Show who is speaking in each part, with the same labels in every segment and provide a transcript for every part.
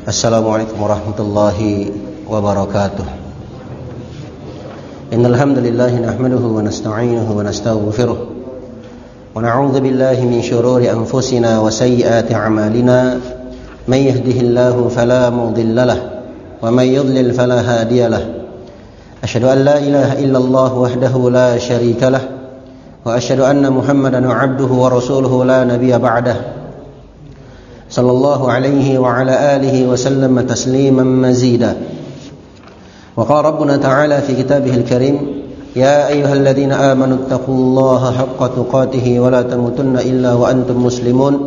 Speaker 1: Assalamualaikum warahmatullahi wabarakatuh. Innal hamdalillah nahmaduhu wa nasta'inuhu wa nastaghfiruh wa na'udzu billahi min shururi anfusina wa sayyiati a'malina. May yahdihillahu fala mudilla lahu wa may yudlil fala hadiya lahu. Asyhadu an la ilaha illallah wahdahu la syarika lahu wa asyhadu anna Muhammadan 'abduhu wa rasuluhu la nabiyya ba'dahu. Sallallahu alaihi wa ala alihi wa sallam tasliman mazida. Wa qala rabbuna ta'ala fi kitabihil karim, ya ayyuhalladzina amanu taqullaha haqqa tuqatih wa la tamutunna illa wa antum muslimun.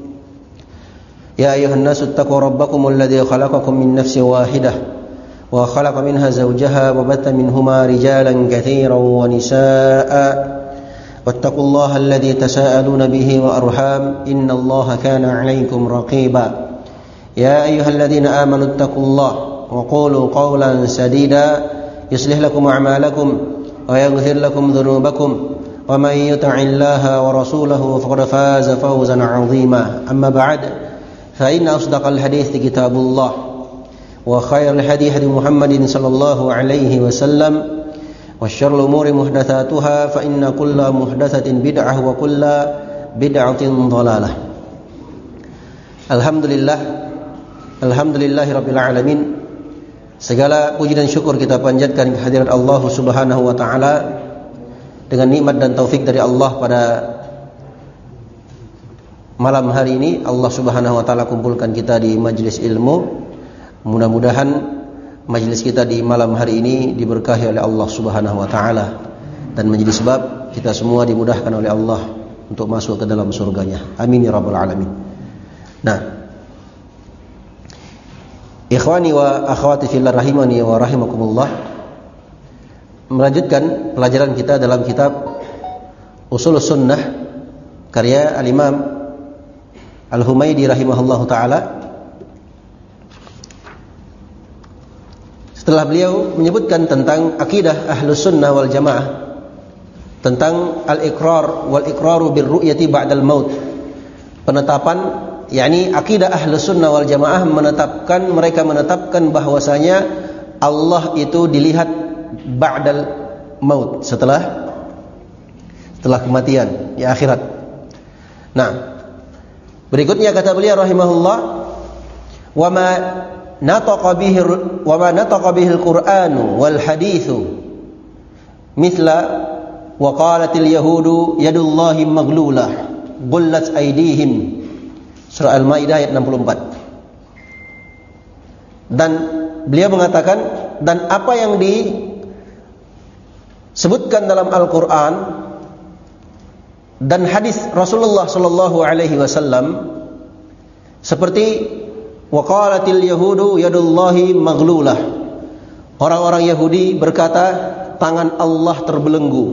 Speaker 1: Ya ayyuhan nasu taqu rabbakumul ladzi khalaqakum min nafsin wahidah wa khalaqa minha zawjaha wa batha minhuma rijalan katsiran wa nisaa'a. واتقوا الله الذي تساءلون به وأرحام إن الله كان عليكم رقيبا. يا أيها الذين آمنوا اتقوا الله وقولوا قولا سديدا يصلح لكم أعمالكم ويغفر لكم ذنوبكم ومن يطع الله ورسوله فقد فاز فوزا عظيما. أما بعد فإن أصدق الحديث كتاب الله وخير الهدي هدي محمد صلى الله عليه وسلم وشر الأمور محدثاتها فإن كل محدثة بدعة وكل بدعة ضلالة. Alhamdulillahi Rabbil Alamin. Segala puji dan syukur kita panjatkan kehadirat Allah Subhanahu wa ta'ala. Dengan nikmat dan taufik dari Allah pada malam hari ini, Allah Subhanahu wa ta'ala kumpulkan kita di majlis ilmu. Mudah-mudahan majlis kita di malam hari ini diberkahi oleh Allah Subhanahu wa ta'ala dan menjadi sebab kita semua dimudahkan oleh Allah untuk masuk ke dalam surganya. Amin ya rabbal alamin. Nah, ikhwani wa akhwati fillah rahimani wa rahimakumullah, melanjutkan pelajaran kita dalam kitab Ushulus Sunnah karya al-Imam Al-Humaydi rahimahullahu ta'ala. Setelah beliau menyebutkan tentang akidah Ahlus Sunnah wal Jamaah, tentang al-iqrar wal iqraru bir ru'yati ba'dal maut, penetapan, yakni akidah Ahlus Sunnah wal Jamaah mereka menetapkan bahwasanya Allah itu dilihat ba'dal maut, setelah kematian di akhirat. Nah, berikutnya kata beliau rahimahullah, wa ma nataqa bihi al-Qur'anu wal haditsu mithla wa qalatil yahudu yadullahi maghlulah gullat aydihim, surah Al-Maidah ayat 64. Dan beliau mengatakan, dan apa yang disebutkan dalam Al-Qur'an dan hadis Rasulullah sallallahu alaihi wasallam seperti wa qalatil yahudu yadullahi maghlulah, orang-orang Yahudi berkata tangan Allah terbelenggu.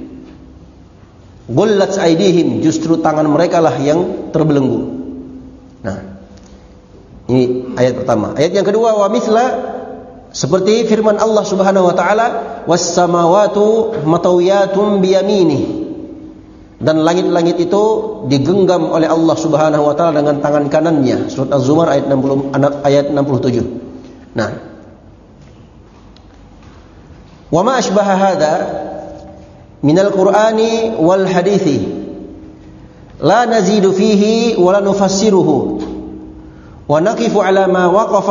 Speaker 1: Gullat aydihim, justru tangan mereka lah yang terbelenggu. Nah, ini ayat pertama. Ayat yang kedua, wa mithla, seperti firman Allah Subhanahu wa taala, was samawatu matawiyatun biyaminih, dan langit-langit itu digenggam oleh Allah Subhanahu wa taala dengan tangan kanannya. Surat Az-Zumar ayat 67. Nah, wa ma asbaha hadza minal Qur'ani wal hadithi la nazidu fihi wa la nufassiruhu wa naqifu ala ma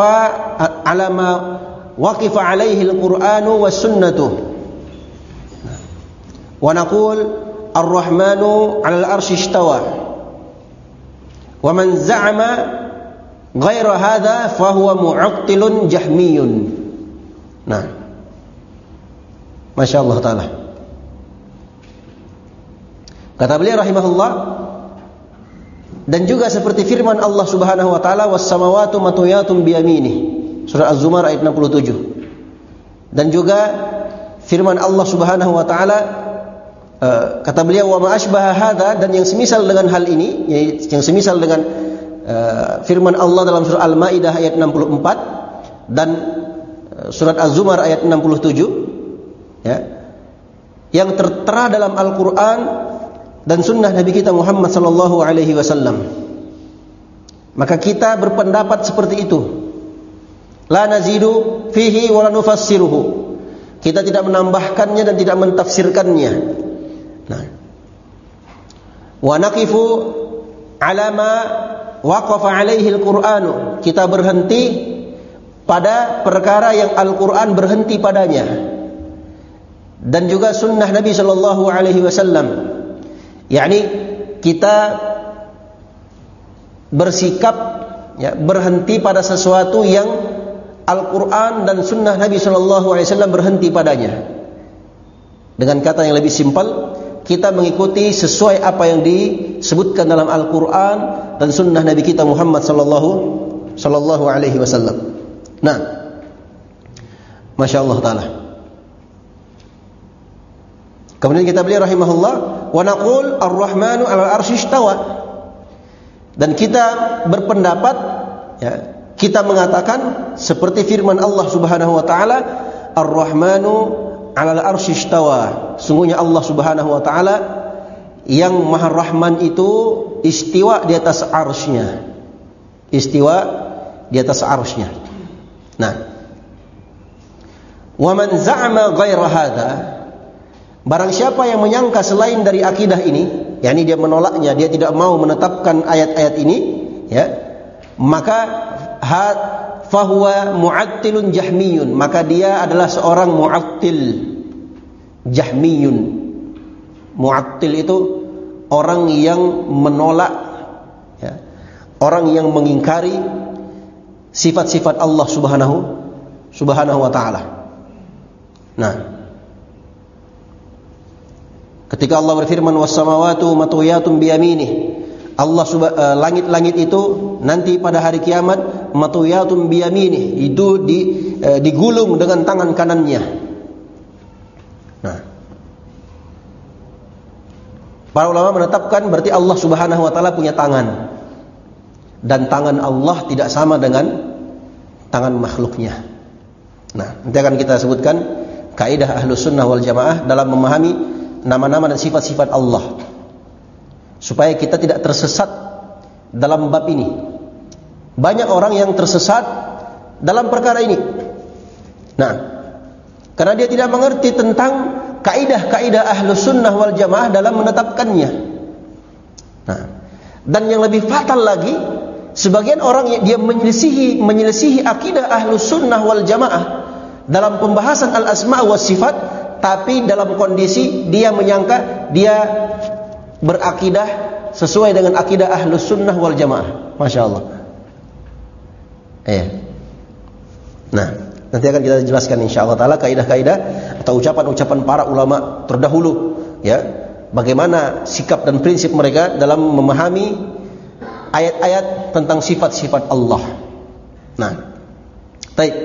Speaker 1: waqafa alaihi al-Qur'anu was sunnatu wa naqul Ar-Rahmanu 'alal 'arsy istawa. Wa man za'ama ghaira hadza fa huwa mu'attilun jahmiyun. Nah, masyaallah taala. Kata beliau rahimahullah, dan juga seperti firman Allah Subhanahu wa taala, was samawati matwiyatun bi yaminih, surah Az-Zumar ayat 67. Dan juga firman Allah Subhanahu wa taala, kata beliau, wa ma asbaha hadza, dan yang semisal dengan hal ini, yang semisal dengan firman Allah dalam surah Al-Maidah ayat 64 dan surat Az-Zumar ayat 67, ya, yang tertera dalam Al-Qur'an dan sunnah Nabi kita Muhammad sallallahu alaihi wasallam. Maka kita berpendapat seperti itu. La nazidu fihi wa la nufassiruhu. Kita tidak menambahkannya dan tidak mentafsirkannya. Nah. Wa naqifu ala ma waqafa alaihi al-Qur'anu. Kita berhenti pada perkara yang Al-Qur'an berhenti padanya. Dan juga sunnah Nabi sallallahu alaihi wasallam. Yakni kita bersikap berhenti pada sesuatu yang Al-Quran dan Sunnah Nabi SAW berhenti padanya. Dengan kata yang lebih simpel, kita mengikuti sesuai apa yang disebutkan dalam Al-Quran dan Sunnah Nabi kita Muhammad Sallallahu Alaihi Wasallam. Nah, Masya Allah Ta'ala. Kemudian kita beli rahimahullah, wa naqul ar-Rahmanu 'alal arsy istawa. Dan kita berpendapat, kita mengatakan seperti firman Allah Subhanahu wa taala, Ar-Rahmanu 'alal arsy istawa. Sungguhnya Allah Subhanahu wa taala yang Maha Rahman itu istiwa di atas arsy-Nya. Istiwa di atas arsy-Nya. Nah, wa man za'ama ghaira hadza, barang siapa yang menyangka selain dari akidah ini, yakni dia menolaknya, dia tidak mau menetapkan ayat-ayat ini, maka fahuwa mu'attilun jahmiyun, maka dia adalah seorang mu'attil jahmiyun. Mu'attil itu orang yang menolak, orang yang mengingkari sifat-sifat Allah Subhanahu wa taala. Nah, ketika Allah berfirman was-samawatu matwiyatun biyaminih, Allah langit-langit itu nanti pada hari kiamat matwiyatun biyaminih, itu digulung dengan tangan kanannya. Nah, para ulama menetapkan berarti Allah Subhanahu wa taala punya tangan. Dan tangan Allah tidak sama dengan tangan makhluknya. Nah, nanti akan kita sebutkan kaidah Ahlus Sunnah wal Jamaah dalam memahami nama-nama dan sifat-sifat Allah, supaya kita tidak tersesat dalam bab ini. Banyak orang yang tersesat dalam perkara ini. Nah, karena dia tidak mengerti tentang kaidah-kaidah Ahlus Sunnah wal Jamaah dalam menetapkannya. Nah, dan yang lebih fatal lagi, sebagian orang yang dia menyelisihi akidah Ahlus Sunnah wal Jamaah dalam pembahasan al-asma' was sifat, tapi dalam kondisi dia menyangka dia berakidah sesuai dengan akidah Ahlus Sunnah wal Jamaah. Masya Allah. Nah, nanti akan kita jelaskan insyaallah taala kaidah-kaidah atau ucapan-ucapan para ulama terdahulu, bagaimana sikap dan prinsip mereka dalam memahami ayat-ayat tentang sifat-sifat Allah. Nah, baik.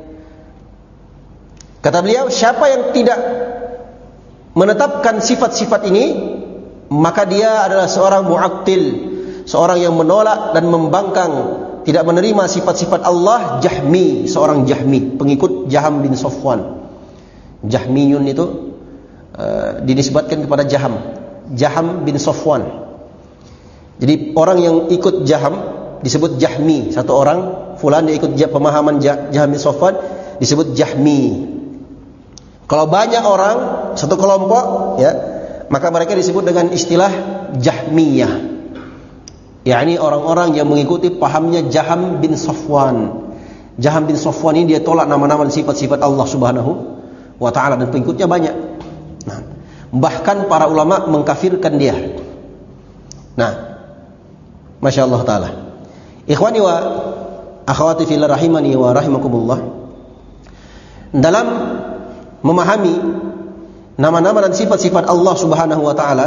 Speaker 1: Kata beliau, siapa yang tidak menetapkan sifat-sifat ini, maka dia adalah seorang mu'attil, seorang yang menolak dan membangkang, tidak menerima sifat-sifat Allah. Jahmi, seorang Jahmi, pengikut Jaham bin Safwan. Jahmiyun itu dinisbatkan kepada Jaham bin Safwan. Jadi orang yang ikut Jaham disebut Jahmi. Satu orang fulan dia ikut pemahaman Jaham bin Safwan disebut Jahmi. Kalau banyak orang, satu kelompok, maka mereka disebut dengan istilah Jahmiyah. yakni orang-orang yang mengikuti pahamnya Jaham bin Safwan. Jaham bin Safwan ini dia tolak nama-nama dan sifat-sifat Allah Subhanahu wa taala dan pengikutnya banyak. Nah, bahkan para ulama mengkafirkan dia. Nah, Masya Allah taala. Ikhwani wa akhwati fillah rahimani wa rahimakumullah. Dalam memahami nama-nama dan sifat-sifat Allah Subhanahu wa taala,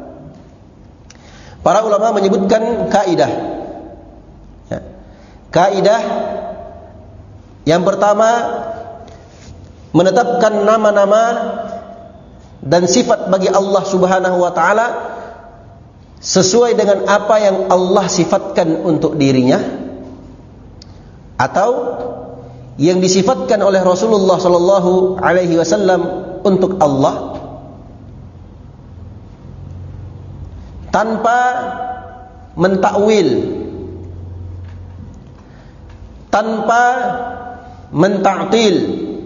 Speaker 1: para ulama menyebutkan kaidah. Kaidah yang pertama, menetapkan nama-nama dan sifat bagi Allah Subhanahu wa taala sesuai dengan apa yang Allah sifatkan untuk dirinya atau yang disifatkan oleh Rasulullah sallallahu alaihi wasallam untuk Allah, tanpa mentakwil, tanpa menta'til,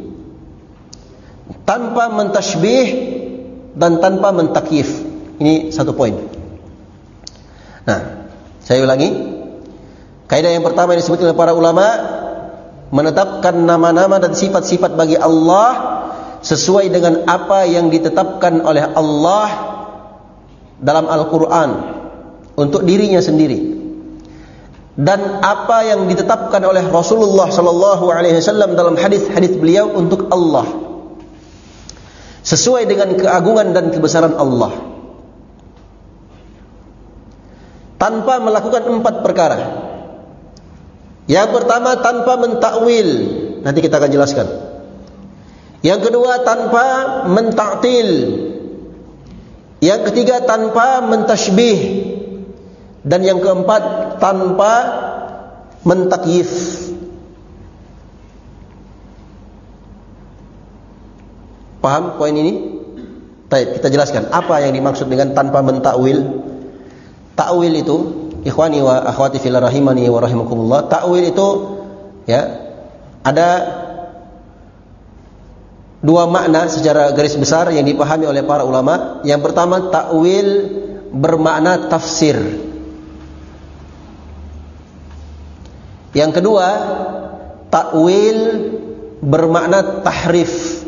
Speaker 1: tanpa mentashbih dan tanpa mentakyif. Ini satu poin. Nah, saya ulangi. Kaidah yang pertama yang disebut oleh para ulama, menetapkan nama-nama dan sifat-sifat bagi Allah sesuai dengan apa yang ditetapkan oleh Allah dalam Al-Quran untuk dirinya sendiri, dan apa yang ditetapkan oleh Rasulullah SAW dalam hadis-hadis beliau untuk Allah, sesuai dengan keagungan dan kebesaran Allah, tanpa melakukan 4 perkara. Yang pertama, tanpa mentakwil, nanti kita akan jelaskan. Yang kedua, tanpa menta'til. Yang ketiga, tanpa mentashbih. Dan yang keempat, tanpa mentakyif. Paham poin ini? Baik, kita jelaskan apa yang dimaksud dengan tanpa mentakwil. Takwil itu, ikhwani wa akhwati fillah rahimani wa rahimakumullah, takwil itu ya ada 2 makna secara garis besar yang dipahami oleh para ulama. Yang pertama, takwil bermakna tafsir. Yang kedua, takwil bermakna tahrif.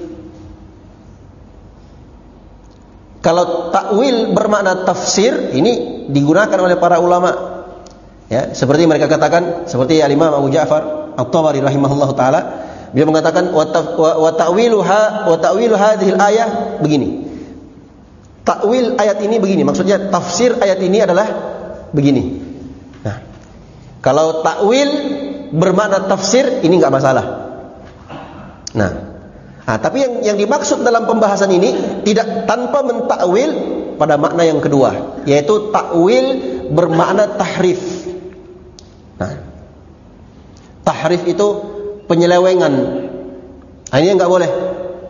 Speaker 1: Kalau takwil bermakna tafsir, ini digunakan oleh para ulama. Ya, seperti mereka katakan, seperti Al-Imam Abu Ja'far At-Tabari rahimahullahu taala, beliau mengatakan wa ta'wilu hadhil ayah begini. Takwil ayat ini begini, maksudnya tafsir ayat ini adalah begini. Nah, kalau takwil bermakna tafsir, ini enggak masalah. Nah, tapi yang dimaksud dalam pembahasan ini tidak tanpa mentakwil pada makna yang kedua, yaitu takwil bermakna tahrif. Nah, tahrif itu penyelewengan. Ini yang enggak boleh.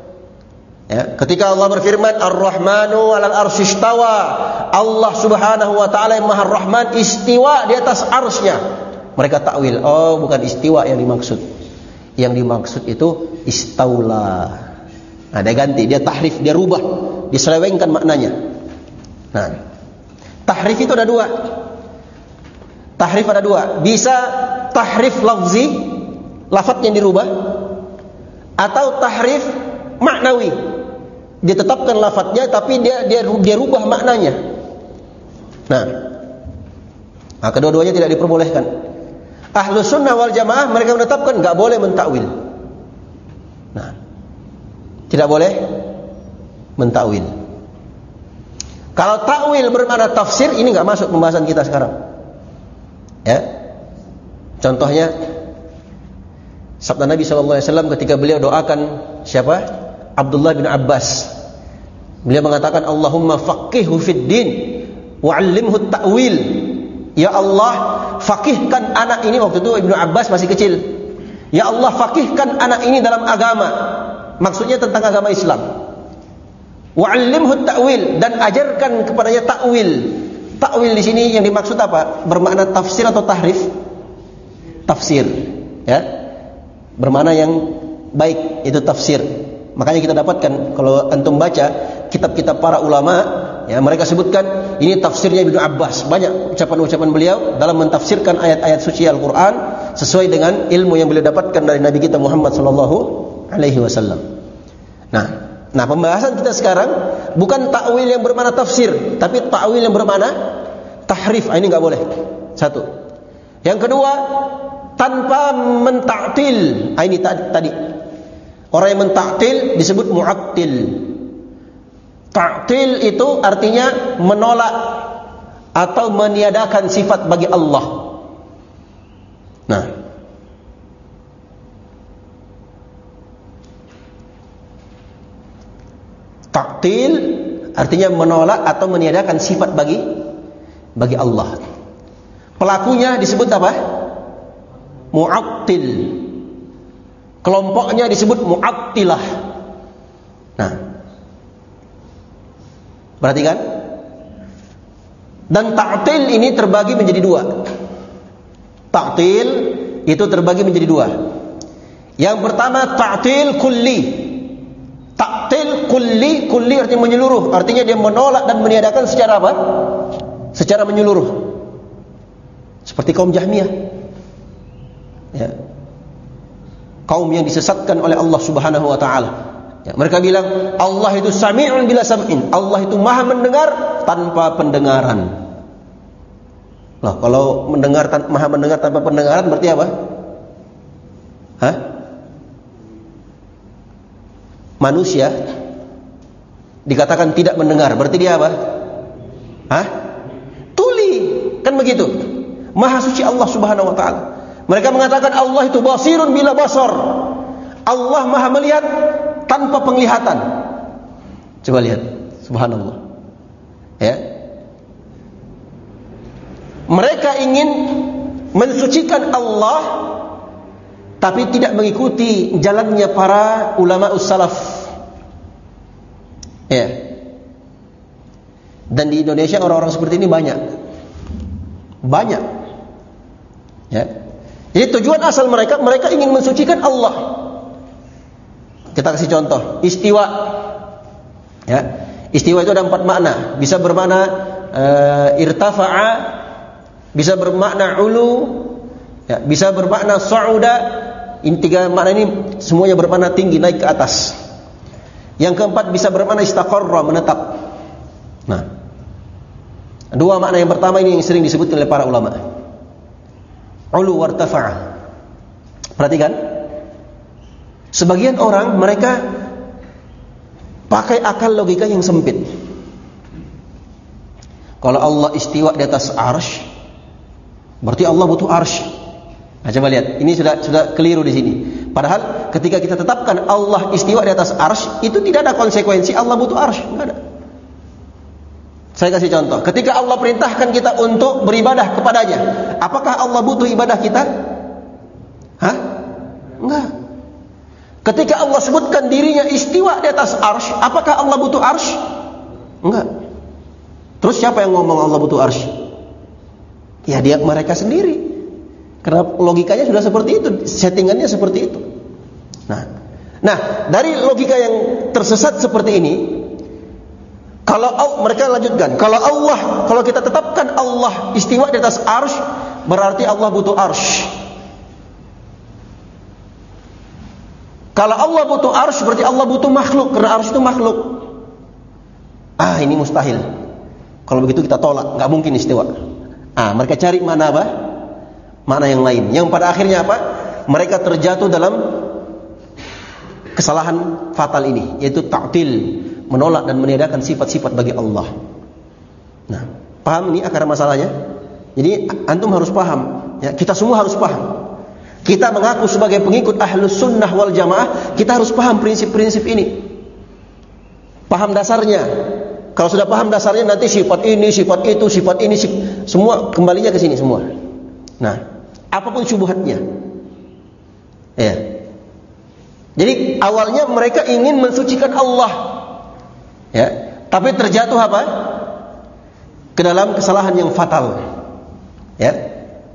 Speaker 1: Ya, ketika Allah berfirman Ar-Rahmanu 'alal arsy istawa, Allah Subhanahu wa taala yang Maha Rahman istiwa di atas arsy-Nya. Mereka takwil, oh bukan istiwa yang dimaksud. Yang dimaksud itu istaula. Nah, dia ganti, dia tahrif, dia rubah, diselewengkan maknanya. Nah, tahrif itu ada 2. Tahrif ada 2. Bisa tahrif lafzi, lafadznya dirubah, atau tahrif maknawi. Ditetapkan lafadznya tapi dia rubah maknanya. Nah, kedua-duanya tidak diperbolehkan. Ahlus sunnah wal jamaah mereka menetapkan enggak boleh mentakwil. Nah, tidak boleh mentakwil. Kalau takwil bermakna tafsir, ini enggak masuk pembahasan kita sekarang. Ya. Contohnya sabda Nabi SAW ketika beliau doakan siapa? Abdullah bin Abbas. Beliau mengatakan Allahumma faqihhu fid din wa 'allimhu ta'wil. Ya Allah, faqihkan anak ini. Waktu itu Ibnu Abbas masih kecil. Ya Allah, faqihkan anak ini dalam agama. Maksudnya tentang agama Islam. Wa 'allimhu ta'wil, dan ajarkan kepadanya ta'wil. Ta'wil di sini yang dimaksud apa? Bermakna tafsir atau tahrif? Tafsir, ya. Bermakna yang baik, itu tafsir. Makanya kita dapatkan kalau antum baca kitab-kitab para ulama, ya, mereka sebutkan ini tafsirnya Ibnu Abbas. Banyak ucapan-ucapan beliau dalam mentafsirkan ayat-ayat suci Al-Quran sesuai dengan ilmu yang beliau dapatkan dari Nabi kita Muhammad sallallahu alaihi wasallam. Nah, pembahasan kita sekarang bukan takwil yang bermakna tafsir, tapi takwil yang bermakna tahrif. Ini enggak boleh. Satu. Yang kedua, tanpa mentaktil. Ini tadi. Orang yang mentaktil disebut mu'attil. Ta'til itu artinya menolak atau meniadakan sifat bagi Allah. Nah, ta'til artinya menolak atau meniadakan sifat bagi Allah. Pelakunya disebut apa? Mu'attil. Kelompoknya disebut mu'attilah. Nah, perhatikan. Dan ta'til ini terbagi menjadi 2. Ta'til itu terbagi menjadi 2. Yang pertama ta'til kulli. Ta'til kulli artinya menyeluruh. Artinya dia menolak dan meniadakan secara apa? Secara menyeluruh. Seperti kaum Jahmiyah. Ya. Kaum yang disesatkan oleh Allah Subhanahu wa taala. Ya, mereka bilang Allah itu sami'un bila sam'in. Allah itu Maha mendengar tanpa pendengaran. Loh, kalau Maha mendengar tanpa pendengaran berarti apa? Hah? Manusia dikatakan tidak mendengar, berarti dia apa? Hah? Tuli, kan begitu. Maha suci Allah Subhanahu wa taala. Mereka mengatakan Allah itu basirun bila basar. Allah Maha melihat tanpa penglihatan. Coba lihat, subhanallah. Ya. Mereka ingin mensucikan Allah tapi tidak mengikuti jalannya para ulama salaf. Ya. Dan di Indonesia orang-orang seperti ini banyak. Banyak. Ya. Jadi tujuan asal mereka ingin mensucikan Allah. Kita kasih contoh, istiwa. Ya. Istiwa itu ada 4 makna. Bisa bermakna irtafa'a, bisa bermakna ulu, ya, bisa bermakna sa'uda. Ini 3 makna ini semuanya bermakna tinggi, naik ke atas. Yang keempat bisa bermakna istaqarra, menetap. Nah, 2 makna yang pertama ini yang sering disebut oleh para ulama. Ulu wartafa'a. Perhatikan. Sebagian orang mereka pakai akal logika yang sempit. Kalau Allah istiwa di atas arsy, berarti Allah butuh arsy. Nah, coba lihat, ini sudah keliru di sini. Padahal ketika kita tetapkan Allah istiwa di atas arsy, itu tidak ada konsekuensi Allah butuh arsy, enggak ada. Saya kasih contoh. Ketika Allah perintahkan kita untuk beribadah kepadanya, apakah Allah butuh ibadah kita? Hah? Enggak. Ketika Allah sebutkan dirinya istiwa di atas arsy, apakah Allah butuh arsy? Enggak. Terus siapa yang ngomong Allah butuh arsy? Ya mereka sendiri. Karena logikanya sudah seperti itu, settingannya seperti itu. Nah, dari logika yang tersesat seperti ini, mereka lanjutkan, kalau kita tetapkan Allah istiwa di atas arsy, berarti Allah butuh arsy. Kalau Allah butuh arsy, berarti Allah butuh makhluk, karena arsy itu makhluk. Ini mustahil. Kalau begitu kita tolak, nggak mungkin istiwa. Mereka cari mana apa? Makna yang lain. Yang pada akhirnya apa? Mereka terjatuh dalam kesalahan fatal ini, yaitu ta'til, menolak dan meniadakan sifat-sifat bagi Allah. Nah, paham ini akar masalahnya? Jadi antum harus paham, ya, kita semua harus paham. Kita mengaku sebagai pengikut Ahlus Sunnah wal Jamaah, kita harus paham prinsip-prinsip ini. Paham dasarnya. Kalau sudah paham dasarnya, nanti sifat ini, sifat itu, sifat ini, semua kembalinya ke sini semua. Nah, apapun syubhatnya. Ya. Jadi awalnya mereka ingin mensucikan Allah. Ya, tapi terjatuh apa? Ke dalam kesalahan yang fatal. Ya.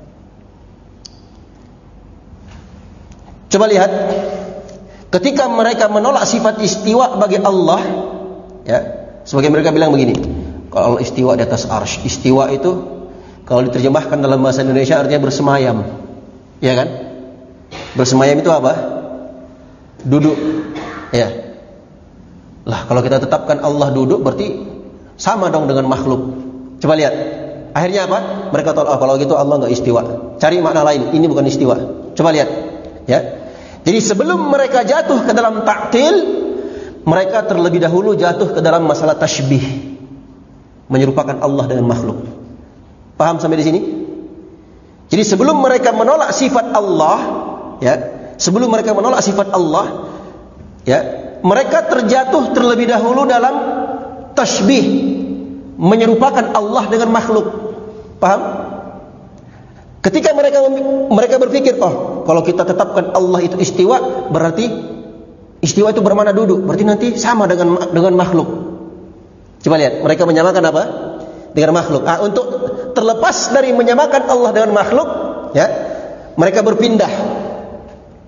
Speaker 1: Coba lihat, ketika mereka menolak sifat istiwa bagi Allah, ya, sebagai mereka bilang begini, kalau Allah istiwa di atas arsy, istiwa itu kalau diterjemahkan dalam bahasa Indonesia artinya bersemayam, ya kan? Bersemayam itu apa? Duduk, ya. Lah, kalau kita tetapkan Allah duduk, berarti sama dong dengan makhluk. Coba lihat, akhirnya apa? Mereka tahu, kalau gitu Allah nggak istiwa. Cari makna lain, ini bukan istiwa. Coba lihat, ya. Jadi sebelum mereka jatuh ke dalam ta'til, mereka terlebih dahulu jatuh ke dalam masalah tashbih, menyerupakan Allah dengan makhluk. Paham sampai di sini? Jadi sebelum mereka menolak sifat Allah, ya, sebelum mereka menolak sifat Allah, ya, mereka terjatuh terlebih dahulu dalam tashbih, menyerupakan Allah dengan makhluk. Paham? Ketika mereka berpikir, kalau kita tetapkan Allah itu istiwa, berarti istiwa itu bermakna duduk, berarti nanti sama dengan makhluk. Coba lihat, mereka menyamakan apa? Dengan makhluk. Untuk terlepas dari menyamakan Allah dengan makhluk, ya, mereka berpindah.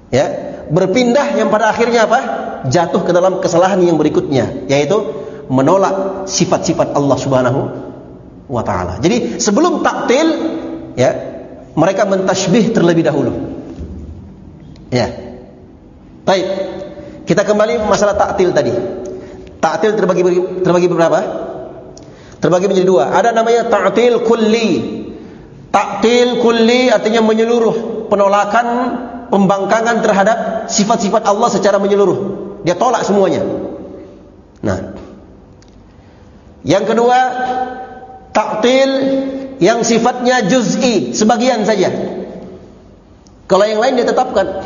Speaker 1: Ya, berpindah yang pada akhirnya apa? Jatuh ke dalam kesalahan yang berikutnya, yaitu menolak sifat-sifat Allah Subhanahu wa taala. Jadi sebelum taktil, ya, mereka mentasybih terlebih dahulu. Ya. Baik. Kita kembali masalah taktil tadi. Taktil terbagi berapa? Terbagi menjadi dua. Ada namanya ta'til kulli. Ta'til kulli artinya menyeluruh, penolakan, pembangkangan terhadap sifat-sifat Allah secara menyeluruh. Dia tolak semuanya. Nah, yang kedua, ta'til yang sifatnya juz'i, sebagian saja. Kalau yang lain dia tetapkan.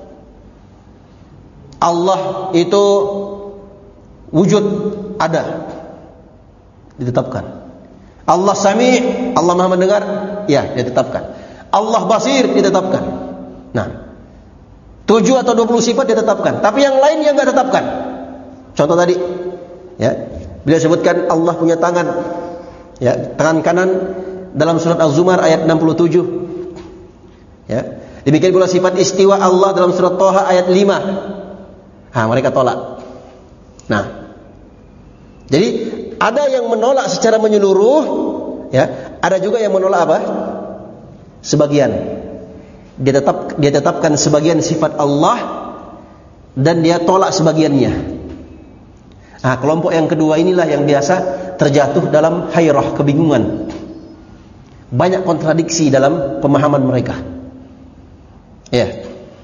Speaker 1: Allah itu wujud, ada, ditetapkan. Allah Sami', Allah Maha mendengar, ya, ditetapkan. Allah Basir, ditetapkan. Nah, 7 atau 20 sifat ditetapkan, tapi yang lain yang enggak tetapkan. Contoh tadi, ya, beliau sebutkan Allah punya tangan, ya, tangan kanan dalam surat Az-Zumar ayat 67. Ya. Demikian pula sifat istiwa Allah dalam surat Thaha ayat 5. Mereka tolak. Nah, jadi ada yang menolak secara menyeluruh, ya, ada juga yang menolak apa? Sebagian. Dia tetapkan sebagian sifat Allah dan dia tolak sebagiannya. Nah, kelompok yang kedua inilah yang biasa terjatuh dalam hayrah, kebingungan. Banyak kontradiksi dalam pemahaman mereka. Ya.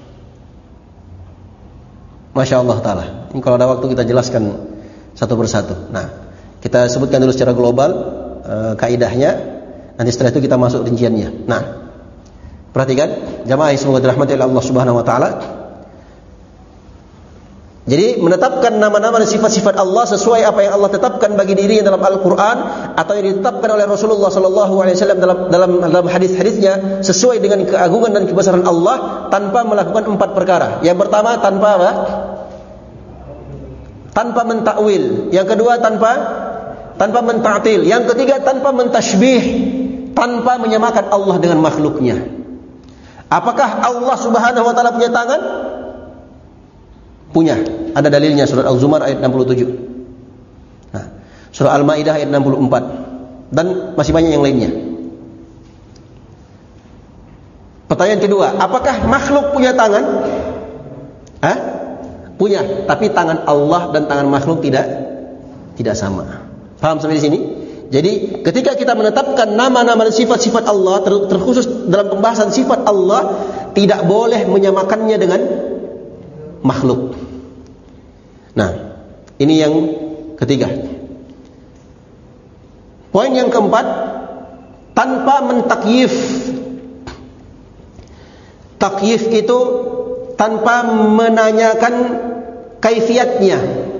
Speaker 1: Masya Allah Ta'ala. Ini kalau ada waktu kita jelaskan satu persatu. Nah, kita sebutkan dulu secara global kaidahnya. Nanti setelah itu kita masuk rinciannya. Nah, perhatikan jamaah yang semoga dirahmati oleh Allah Subhanahu Wa Ta'ala. Jadi menetapkan nama-nama dan sifat-sifat Allah sesuai apa yang Allah tetapkan bagi dirinya dalam Al-Quran atau yang ditetapkan oleh Rasulullah SAW dalam hadis-hadisnya sesuai dengan keagungan dan kebesaran Allah tanpa melakukan 4 perkara. Yang pertama, tanpa apa? Tanpa mentakwil. Yang kedua, tanpa menta'til. Yang ketiga, tanpa mentasybih, tanpa menyamakan Allah dengan makhluknya. Apakah Allah Subhanahu Wa Ta'ala punya tangan? Punya, ada dalilnya, surat Al-Zumar ayat 67. Nah, surah Al-Maidah ayat 64 dan masih banyak yang lainnya. Pertanyaan kedua, apakah makhluk punya tangan? Punya, tapi tangan Allah dan tangan makhluk tidak sama. Paham sampai di sini? Jadi ketika kita menetapkan nama-nama dan sifat-sifat Allah, terkhusus dalam pembahasan sifat Allah, tidak boleh menyamakannya dengan makhluk. Nah, ini yang ketiga. Poin yang keempat, tanpa mentakyif. Takyif itu tanpa menanyakan kaifiatnya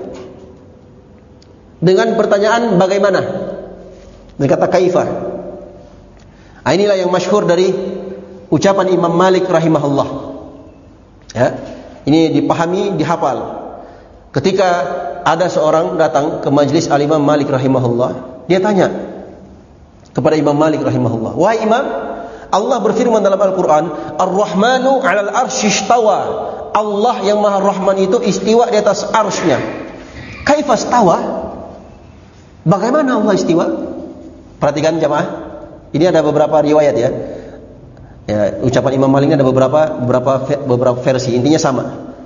Speaker 1: dengan pertanyaan bagaimana. Dengan kata kaifah. Inilah yang masyhur dari ucapan Imam Malik rahimahullah. Ya. Ini dipahami, dihafal. Ketika ada seorang datang ke majlis Al-Imam Malik rahimahullah, dia tanya kepada Imam Malik rahimahullah, "Wahai Imam, Allah berfirman dalam Al-Quran, Ar-Rahmanu 'alal arsy istawa." Allah yang Maha Rahman itu istiwa di atas arsy-Nya. Kaifa istawa? Bagaimana Allah istiwa? Perhatikan jamaah. Ini ada beberapa riwayat ya. Ucapan Imam Malik ini ada beberapa versi, intinya sama.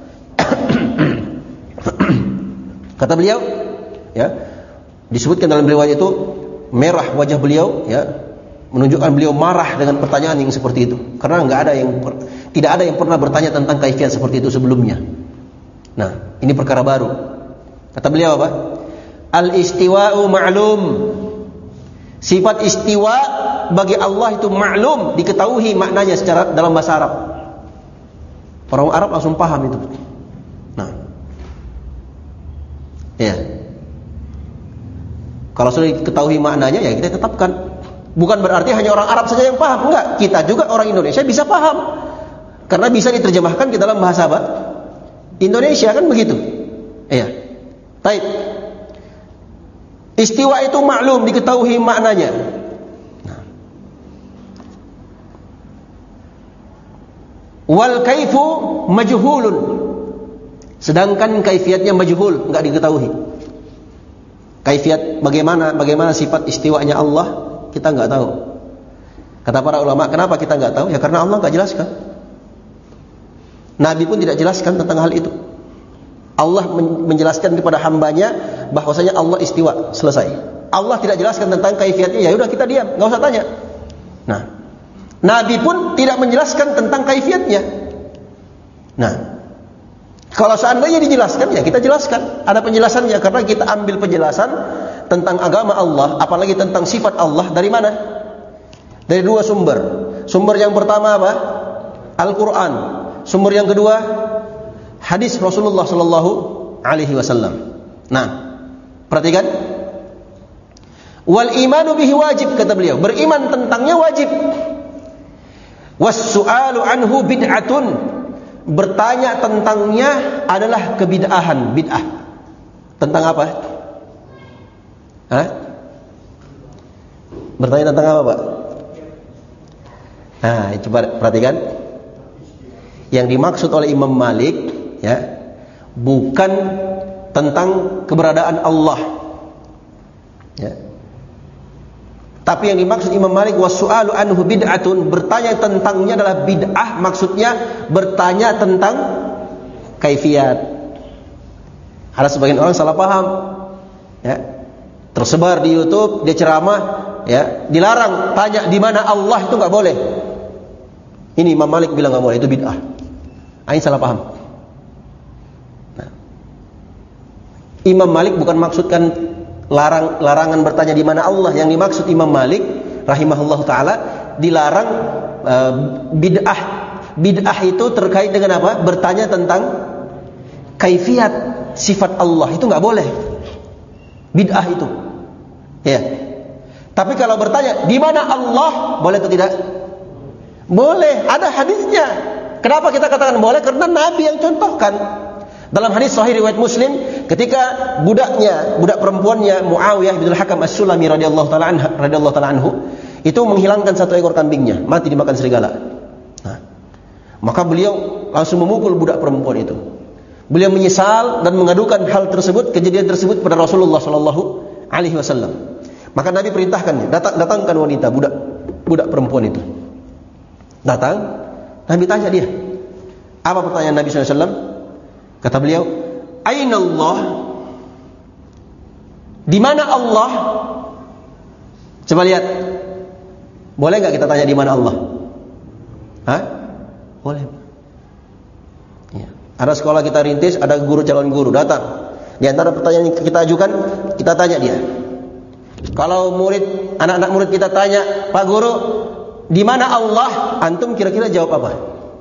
Speaker 1: Kata beliau, ya, disebutkan dalam riwayat itu merah wajah beliau, ya, menunjukkan beliau marah dengan pertanyaan yang seperti itu, karena tidak ada yang pernah bertanya tentang kaifiat seperti itu sebelumnya. Nah, ini perkara baru. Kata beliau apa? Al-istiwa'u ma'lum. Sifat istiwa bagi Allah itu ma'lum, diketahui maknanya secara dalam bahasa Arab. Orang Arab langsung paham itu. Nah, ya. Kalau sudah diketahui maknanya, ya kita tetapkan. Bukan berarti hanya orang Arab saja yang paham, enggak. Kita juga orang Indonesia bisa paham. Karena bisa diterjemahkan ke dalam bahasa apa? Indonesia, kan begitu. Iya. Baik. Istiwa itu maklum, diketahui maknanya. Wal kaifu majhulun. Sedangkan kaifiatnya majhul, enggak diketahui. Kaifiat bagaimana sifat istiwanya Allah, kita enggak tahu. Kata para ulama, kenapa kita enggak tahu? Ya karena Allah enggak jelaskan. Nabi pun tidak jelaskan tentang hal itu. Allah menjelaskan kepada hambanya bahwasanya Allah istiwa, selesai. Allah tidak jelaskan tentang kaifiatnya, ya udah kita diam, enggak usah tanya. Nah, Nabi pun tidak menjelaskan tentang kaifiatnya. Nah, kalau seandainya dijelaskan, ya kita jelaskan. Ada penjelasannya, karena kita ambil penjelasan tentang agama Allah, apalagi tentang sifat Allah, dari mana? Dari dua sumber. Sumber yang pertama apa? Al-Quran. Sumber yang kedua, hadis Rasulullah Sallallahu Alaihi Wasallam. Nah, perhatikan. Wal imanu bihi wajib, kata beliau. Beriman tentangnya wajib. Was su'alu anhu bid'atun. Bertanya tentangnya adalah kebid'ahan, bid'ah. Tentang apa? Hah? Bertanya tentang apa, Pak? Nah, coba perhatikan. Yang dimaksud oleh Imam Malik, ya, bukan tentang keberadaan Allah, ya. Tapi yang dimaksud Imam Malik wasu'alu anhu bid'atun, bertanya tentangnya adalah bid'ah, maksudnya bertanya tentang kaifiat. Ada sebagian orang salah paham, ya. Tersebar di YouTube, dia ceramah, ya, dilarang tanya di mana Allah, itu enggak boleh. Ini Imam Malik bilang enggak boleh, itu bid'ah. Ini salah paham. Nah, Imam Malik bukan maksudkan larangan bertanya di mana Allah. Yang dimaksud Imam Malik rahimahullah taala, dilarang bid'ah. Bid'ah itu terkait dengan apa? Bertanya tentang kaifiat sifat Allah, itu enggak boleh. Bid'ah itu. Ya. Tapi kalau bertanya di mana Allah, boleh atau tidak? Boleh, ada hadisnya. Kenapa kita katakan boleh? Karena Nabi yang contohkan. Dalam hadis sahih riwayat Muslim, ketika budak perempuannya Muawiyah bin Al-Hakam As-Sulami radhiyallahu taala anhu itu menghilangkan satu ekor kambingnya, mati dimakan serigala. Nah, maka beliau langsung memukul budak perempuan itu. Beliau menyesal dan mengadukan hal tersebut, kejadian tersebut kepada Rasulullah sallallahu alaihi wasallam. Maka Nabi perintahkan, datangkan wanita budak perempuan itu. Datang, Nabi tanya dia. Apa pertanyaan Nabi sallallahu alaihi wasallam? Kata beliau, "Aina Allah?" Di mana Allah? Coba lihat. Boleh enggak kita tanya di mana Allah? Hah? Boleh. Ya. Ada sekolah kita rintis, ada guru calon guru datang. Di antara pertanyaan yang kita ajukan, kita tanya dia. Kalau anak-anak murid kita tanya, "Pak Guru, di mana Allah?" Antum kira-kira jawab apa?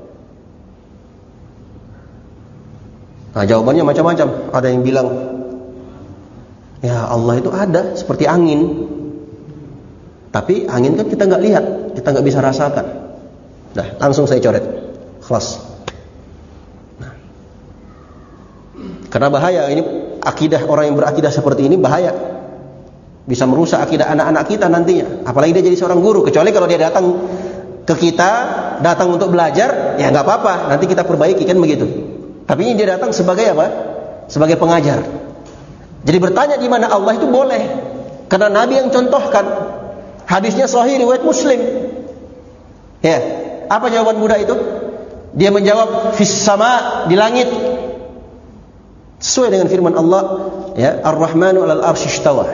Speaker 1: Nah, jawabannya macam-macam. Ada yang bilang, ya Allah itu ada seperti angin. Tapi angin kan kita nggak lihat, kita nggak bisa rasakan. Nah, langsung saya coret. Kelas. Nah. Karena bahaya ini, akidah orang yang berakidah seperti ini bahaya. Bisa merusak akidah anak-anak kita nantinya. Apalagi dia jadi seorang guru. Kecuali kalau dia datang ke kita, datang untuk belajar, ya nggak apa-apa. Nanti kita perbaiki, kan begitu. Tapi ini dia datang sebagai apa? Sebagai pengajar. Jadi bertanya di mana Allah itu boleh. Karena Nabi yang contohkan. Hadisnya sahih riwayat Muslim. Ya, apa jawaban budak itu? Dia menjawab fis sama, di langit. Sesuai dengan firman Allah, ya, Ar-Rahmanu 'alal 'arsy istawa.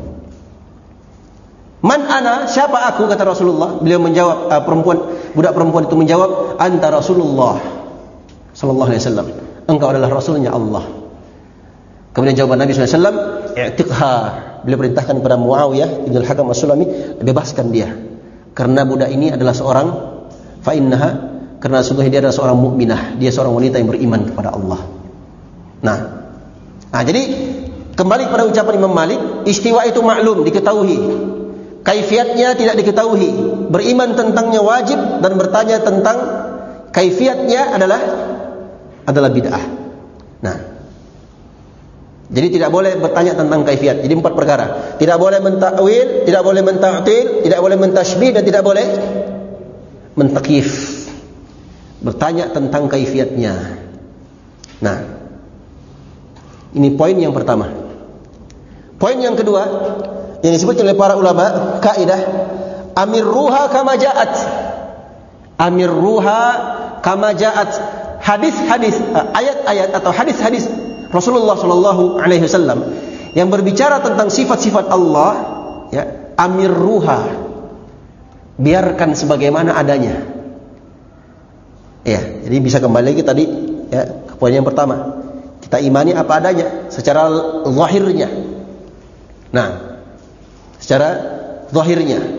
Speaker 1: Man ana, siapa aku, kata Rasulullah. Beliau menjawab, budak perempuan itu menjawab, anta Rasulullah sallallahu alaihi wasallam. Engkau adalah Rasulnya Allah. Kemudian jawaban Nabi sallallahu alaihi wasallam, i'tiqha. Beliau perintahkan kepada Muawiyah bin Al-Hakam As-Sulami, bebaskan dia. Karena budak ini adalah seorang fa'innaha, karena sungguh dia adalah seorang mukminah, dia seorang wanita yang beriman kepada Allah. Nah, jadi kembali pada ucapan Imam Malik, istiwa itu maklum, diketahui. Kaifiatnya tidak diketahui. Beriman tentangnya wajib, dan bertanya tentang kaifiatnya adalah bid'ah. Nah, jadi tidak boleh bertanya tentang kaifiat. Jadi 4 perkara. Tidak boleh mentakwil, tidak boleh menta'til, tidak boleh mentasybih, dan tidak boleh mentakif. bertanya tentang kaifiatnya. Nah, ini poin yang pertama. Poin yang kedua yang disebut oleh para ulama, kaidah amirruha kama ja'at. Amirruha kama ja'at. Hadis-hadis, ayat-ayat atau hadis-hadis Rasulullah sallallahu alaihi wasallam yang berbicara tentang sifat-sifat Allah, ya, amirruha, biarkan sebagaimana adanya. Ya, jadi bisa kembali lagi tadi, ya, ke poin yang pertama. Kita imani apa adanya secara zahirnya. Nah, secara zahirnya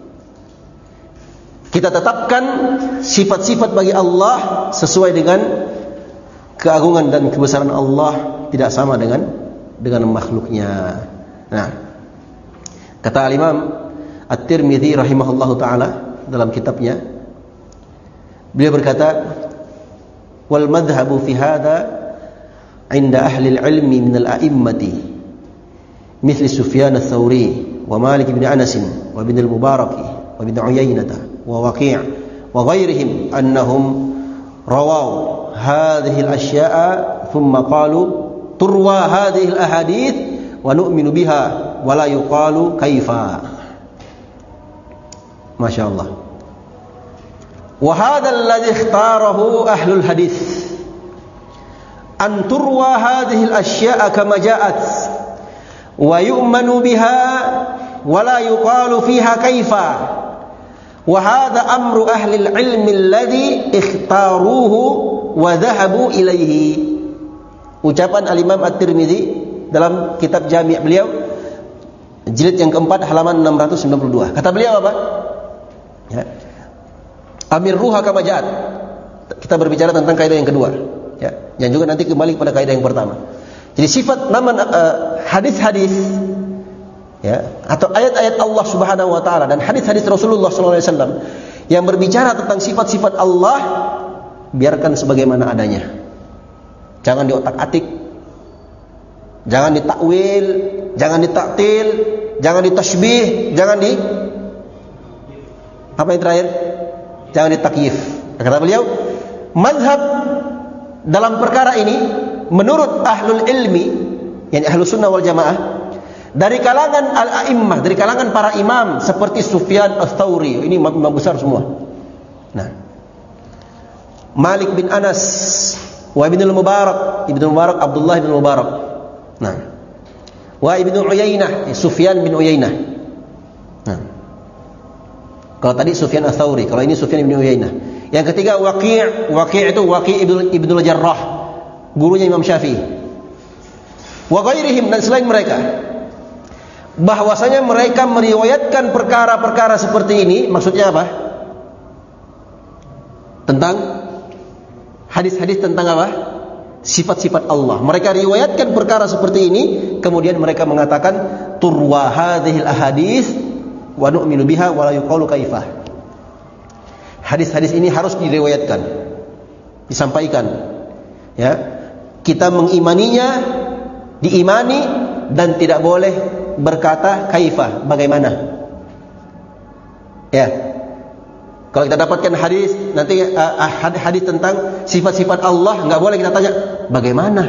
Speaker 1: kita tetapkan sifat-sifat bagi Allah sesuai dengan keagungan dan kebesaran Allah, tidak sama dengan makhluknya. Nah, kata Al-Imam At-Tirmidzi rahimahullahu taala dalam kitabnya, beliau berkata, wal madhhabu fi hadha 'inda ahli al-'ilmi min al-a'immati mithli Sufyan ats-Tsauri wa Malik bin Anas wa Ibn al-Mubarak wa Ibn Uyainah wa Waqi' wa ghairihim annahum rawaw hadhihi al-ashya'a thumma qalu turwa hadhihi al-ahadith wa nu'minu biha wa la yuqalu kaifa. Masya Allah. Wa hadha alladhi ikhtarahu ahlul hadith an turwa hadhihi al-ashya'a kama ja'at wa yu'manu biha wa la yuqalu fiha kaifa. Wa hadha amru ahli al-ilmi alladhi ikhtaruhu wa dhahabu ilaihi. Ucapan Al-Imam At-Tirmidzi dalam kitab Jami' beliau jilid yang keempat halaman 692. Kata beliau apa? Ya. Amirruha kama ja'at. Kita berbicara tentang kaidah yang kedua, ya. Yang juga nanti kembali kepada kaidah yang pertama. Jadi sifat nama hadis-hadis, ya, atau ayat-ayat Allah Subhanahu wa taala dan hadis-hadis Rasulullah sallallahu alaihi wasallam yang berbicara tentang sifat-sifat Allah, biarkan sebagaimana adanya. Jangan diotak-atik, jangan ditakwil, jangan ditaktil, jangan ditashbih, jangan di apa yang terakhir? Jangan ditakyif. Kata beliau, mazhab dalam perkara ini menurut ahlul ilmi, yakni ahlus sunnah wal jamaah, dari kalangan al-a'immah, dari kalangan para imam seperti Sufyan ats-Tsauri, ini imam besar semua. Nah, Malik bin Anas, wa Ibn al-Mubarak, Abdullah bin Mubarak. Nah, wa Ibn Uyainah, Sufyan bin Uyainah. Nah, kalau tadi Sufyan ats-Tsauri, kalau ini Sufyan bin Uyainah. Yang ketiga Waqi' itu Waqi' ibn al-Jarrah, gurunya Imam Syafi'i. Wa ghairihim, dan selain mereka, bahwasanya mereka meriwayatkan perkara-perkara seperti ini. Maksudnya apa? Tentang hadis-hadis tentang apa? Sifat-sifat Allah. Mereka riwayatkan perkara seperti ini, kemudian mereka mengatakan turwa hadhil ahadits wa nu'minu biha wa la yuqalu kaifah. Hadis-hadis ini harus diriwayatkan, disampaikan, ya. Kita mengimaninya, diimani, dan tidak boleh berkata kaifah, bagaimana. Ya. Kalau kita dapatkan hadis, nanti hadis tentang sifat-sifat Allah, enggak boleh kita tanya bagaimana.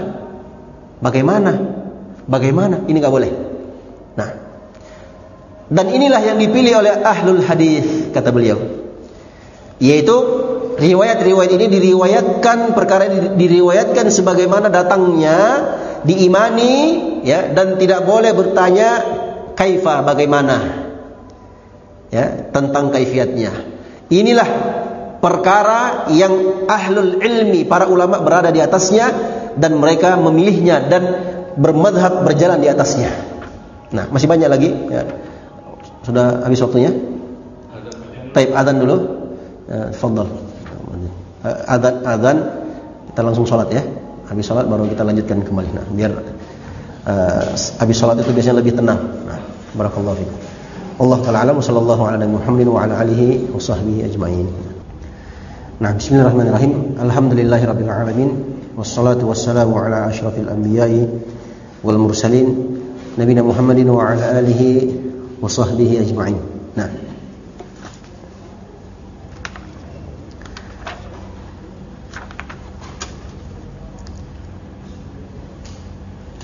Speaker 1: Ini enggak boleh. Nah, dan inilah yang dipilih oleh ahlul hadis, kata beliau. Yaitu riwayat-riwayat ini diriwayatkan, perkara ini diriwayatkan sebagaimana datangnya, diimani, ya, dan tidak boleh bertanya kaifa, bagaimana, ya, tentang kaifiatnya. Inilah perkara yang ahlul ilmi, para ulama berada di atasnya, dan mereka memilihnya dan bermadhab, berjalan di atasnya. Nah, masih banyak lagi, ya. Sudah habis waktunya? Taib, adzan dulu. Tafadhal. Adzan kita langsung salat, ya. Habis salat baru kita lanjutkan kembali. Nah, biar habis salat itu biasanya lebih tenang. Nah, barakallahu fikum. Allah taala alam, sallallahu ala Muhammadin wa ala alihi wa sahbihi ajma'in. Nah, bismillahirrahmanirrahim. Alhamdulillahirabbil alamin, wassalatu wassalamu ala asyrafil anbiya'i wal mursalin nabiyina Muhammadin wa ala alihi wa sahbihi ajma'in. Nah,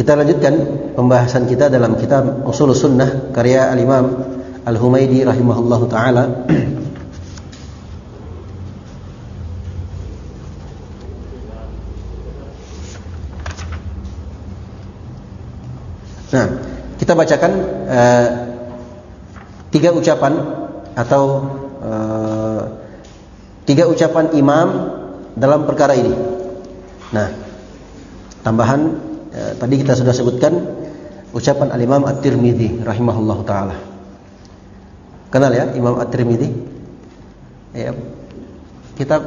Speaker 1: Kita lanjutkan pembahasan kita dalam kitab Ushulus Sunnah karya Al-Imam Al-Humaydi rahimahullahu taala. Nah, kita bacakan 3 ucapan atau 3 ucapan imam dalam perkara ini. Nah, tambahan tadi kita sudah sebutkan ucapan Al-Imam At-Tirmidzi rahimahullahu taala. Kenal ya Imam At-Tirmidzi? Ya. Kitab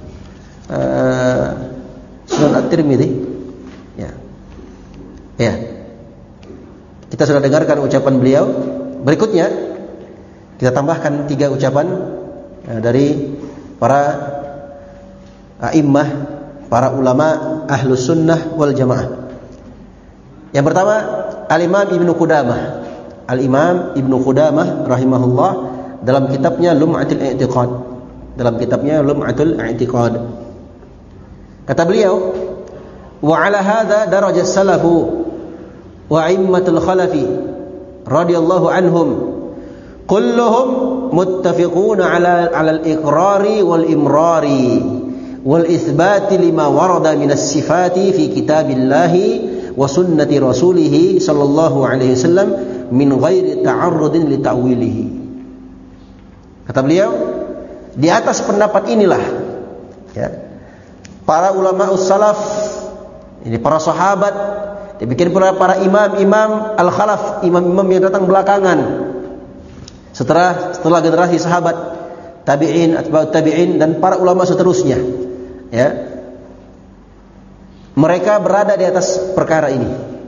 Speaker 1: Sunan At-Tirmidzi. Ya. Ya. Kita sudah dengarkan ucapan beliau. Berikutnya kita tambahkan 3 ucapan dari para a'immah, para ulama Ahlus Sunnah wal Jamaah. Yang pertama, Al-Imam Ibnu Qudamah. Al-Imam Ibnu Qudamah rahimahullah dalam kitabnya Lum'atul I'tiqad. Dalam kitabnya Lum'atul I'tiqad. Kata beliau, "Wa 'ala hadza daraja salafu wa a'immatul khalafi radhiyallahu anhum kulluhum muttafiqun 'ala al-iqrari wal imrari wal itsbati lima warada minas sifati fi kitabillahi wa sunnati rasulih sallallahu alaihi wasallam min ghairi ta'arrudin li ta'wilihi." Kata beliau, di atas pendapat inilah ya, para ulama salaf, ini para sahabat, demikian pula para imam-imam al-khalaf, imam-imam yang datang belakangan setelah generasi sahabat, tabi'in, atba'ut tabi'in, dan para ulama seterusnya ya. Mereka berada di atas perkara ini.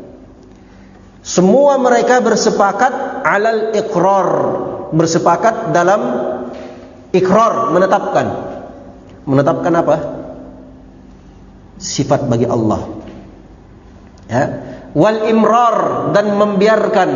Speaker 1: Semua mereka bersepakat alal iqrar, bersepakat dalam iqrar, menetapkan. Menetapkan apa? Sifat bagi Allah. Ya. Wal imrar, dan membiarkan.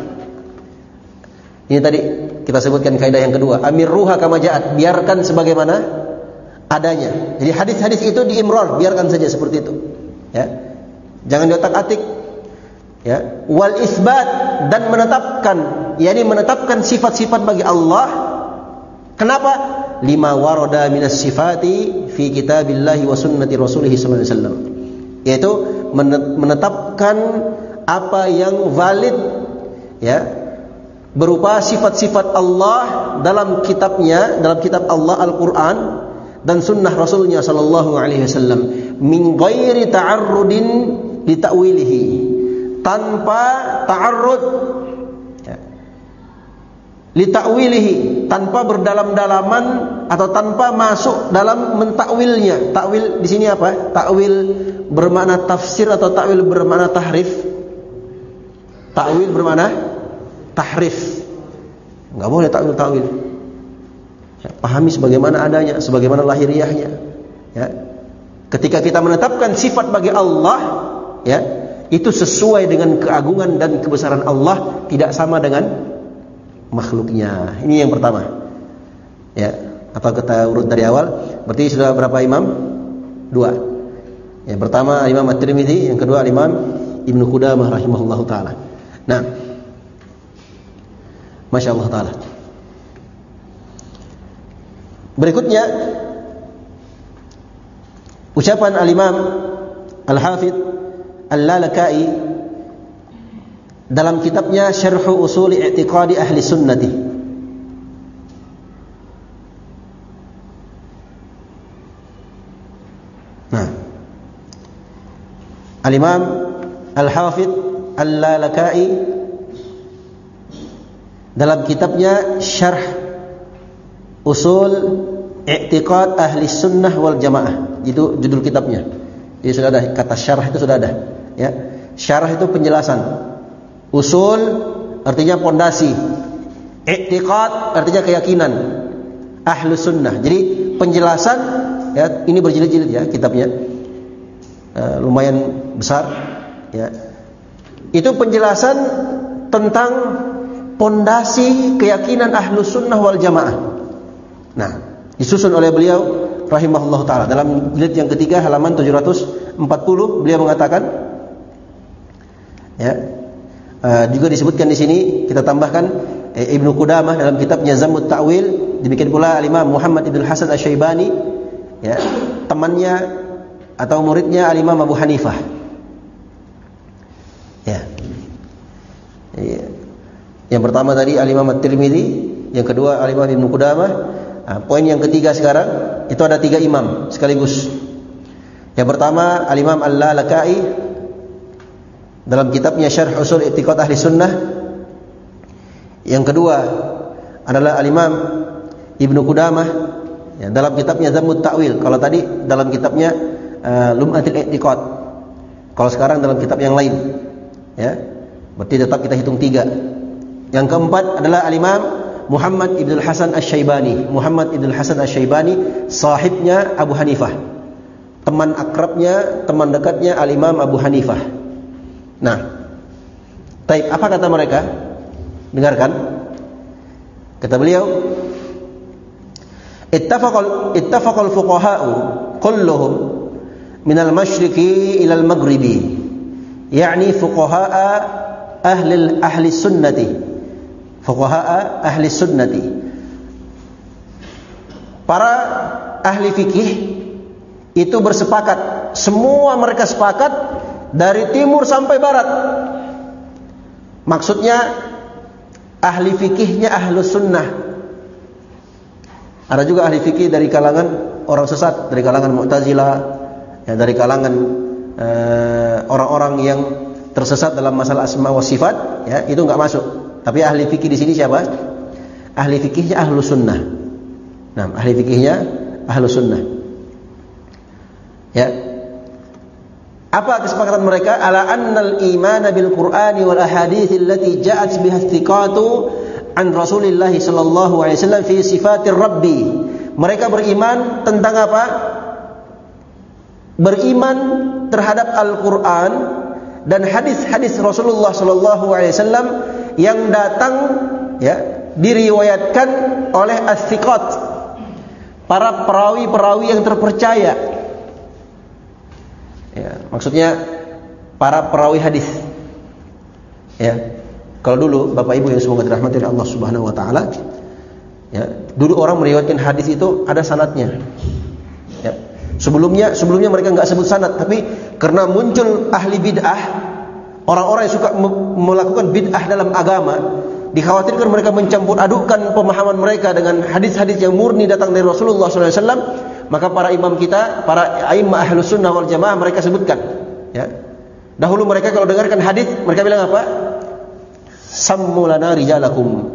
Speaker 1: Ini tadi kita sebutkan kaidah yang kedua, amirruha kama ja'at, biarkan sebagaimana adanya. Jadi hadis-hadis itu diimrar, biarkan saja seperti itu. Ya. Jangan diotak-atik. Ya. Wal isbat, dan menetapkan, yakni menetapkan sifat-sifat bagi Allah. Kenapa? Lima warada minas sifati fi kitabillahi wa sunnati rasulih sallallahu alaihi wasallam. Yaitu menetapkan apa yang valid ya, berupa sifat-sifat Allah dalam kitabnya, dalam kitab Allah Al-Qur'an dan sunnah Rasulnya sallallahu alaihi wasallam, min ghairi ta'arrudin li ta'wilihi, tanpa ta'arrud ya, li ta'wilihi, tanpa berdalam-dalaman atau tanpa masuk dalam mentakwilnya. Takwil di sini apa? Takwil bermakna tafsir atau takwil bermakna tahrif? Takwil bermakna tahrif. Enggak boleh takwil-takwil. Ya, pahami sebagaimana adanya, sebagaimana lahiriahnya. Ya. Ketika kita menetapkan sifat bagi Allah, ya, itu sesuai dengan keagungan dan kebesaran Allah, tidak sama dengan makhluknya. Ini yang pertama. Ya, atau kita urut dari awal. Berarti sudah berapa imam? 2. Yang pertama Imam At-Tirmidzi, yang kedua Imam Ibnu Qudamah rahimahullahu taala. Nah, Masya Allah taala. Berikutnya ucapan Al-Imam Al-Hafidh Al-Lalaka'i dalam kitabnya Syarh Ushul I'tiqadi Ahli Sunnati. Nah, Al-Imam Al-Hafidh Al-Lalaka'i dalam kitabnya Syarh Usul I'tiqad Ahli Sunnah wal Jamaah, itu judul kitabnya. Jadi sudah ada kata syarah, itu sudah ada ya. Syarah itu penjelasan. Usul artinya pondasi. I'tiqad artinya keyakinan. Ahlu Sunnah. Jadi penjelasan ya, ini berjilid-jilid ya kitabnya. Lumayan besar ya. Itu penjelasan tentang pondasi keyakinan Ahlu Sunnah wal Jamaah. Nah, disusun oleh beliau rahimahullah ta'ala dalam jilid yang ketiga halaman 740. Beliau mengatakan, Ya. Juga disebutkan di sini kita tambahkan Ibnu Qudamah dalam kitabnya Zammut Ta'wil, demikian pula Al-Imam Muhammad Ibn Hasan Asy-Syaibani, ya, temannya atau muridnya Al-Imam Abu Hanifah. Ya. Yang pertama tadi Al-Imam At-Tirmidzi, yang kedua Al-Imam Ibnu Qudamah. Poin yang ketiga sekarang itu ada 3 imam sekaligus. Yang pertama Al-Imam Al-Lalaka'i dalam kitabnya Syarh Ushul I'tiqad Ahli Sunnah. Yang kedua adalah Al-Imam Ibnu Qudamah, ya, dalam kitabnya Zammut Ta'wil. Kalau tadi dalam kitabnya Lum'atul I'tiqad. Kalau sekarang dalam kitab yang lain, ya. Berarti tetap kita hitung 3. Yang keempat adalah Al-Imam Muhammad Ibn Hasan Asy-Syaibani. Muhammad Ibn Hasan Asy-Syaibani sahibnya Abu Hanifah, teman akrabnya, teman dekatnya Al-Imam Abu Hanifah. Nah, taib, apa kata mereka? Dengarkan. Kata beliau, ittafaqal fuqaha'u kulluhum min al-masyriqi ila al-maghribi, yakni fuqaha'a ahli sunnati. Fuqaha'a ahli sunnati. Para ahli fikih itu bersepakat, semua mereka sepakat dari timur sampai barat. Maksudnya ahli fikihnya ahlu sunnah. Ada juga ahli fikih dari kalangan orang sesat, dari kalangan Mu'tazilah, ya, dari kalangan orang-orang yang tersesat dalam masalah asma wa sifat, ya, itu enggak masuk. Tapi ahli fikih di sini siapa? Ahli fikihnya ahlu sunnah. Nah, ahli fikihnya ahlu sunnah. Ya. Apa kesepakatan mereka? Ala annal imana bil Qur'ani wal ahadits allati ja'at biha thiqatu an Rasulillah sallallahu alaihi wasallam fi sifatir Rabbi. Mereka beriman tentang apa? Beriman terhadap Al-Qur'an dan hadis-hadis Rasulullah sallallahu alaihi wasallam yang datang, ya, diriwayatkan oleh as-thiqat, para perawi-perawi yang terpercaya. Ya, maksudnya para perawi hadis. Ya. Kalau dulu Bapak Ibu yang semoga dirahmati oleh Allah Subhanahu wa taala, ya, dulu orang meriwayatkan hadis itu ada sanadnya. Ya. Sebelumnya mereka enggak sebut sanad, tapi karena muncul ahli bid'ah, orang-orang yang suka melakukan bid'ah dalam agama, dikhawatirkan mereka mencampur adukkan pemahaman mereka dengan hadis-hadis yang murni datang dari Rasulullah SAW. Maka para imam kita, para a'immah ahlus sunnah wal jamaah, mereka sebutkan, ya. Dahulu mereka kalau dengarkan hadis, mereka bilang apa? Sammu lana rijalakum.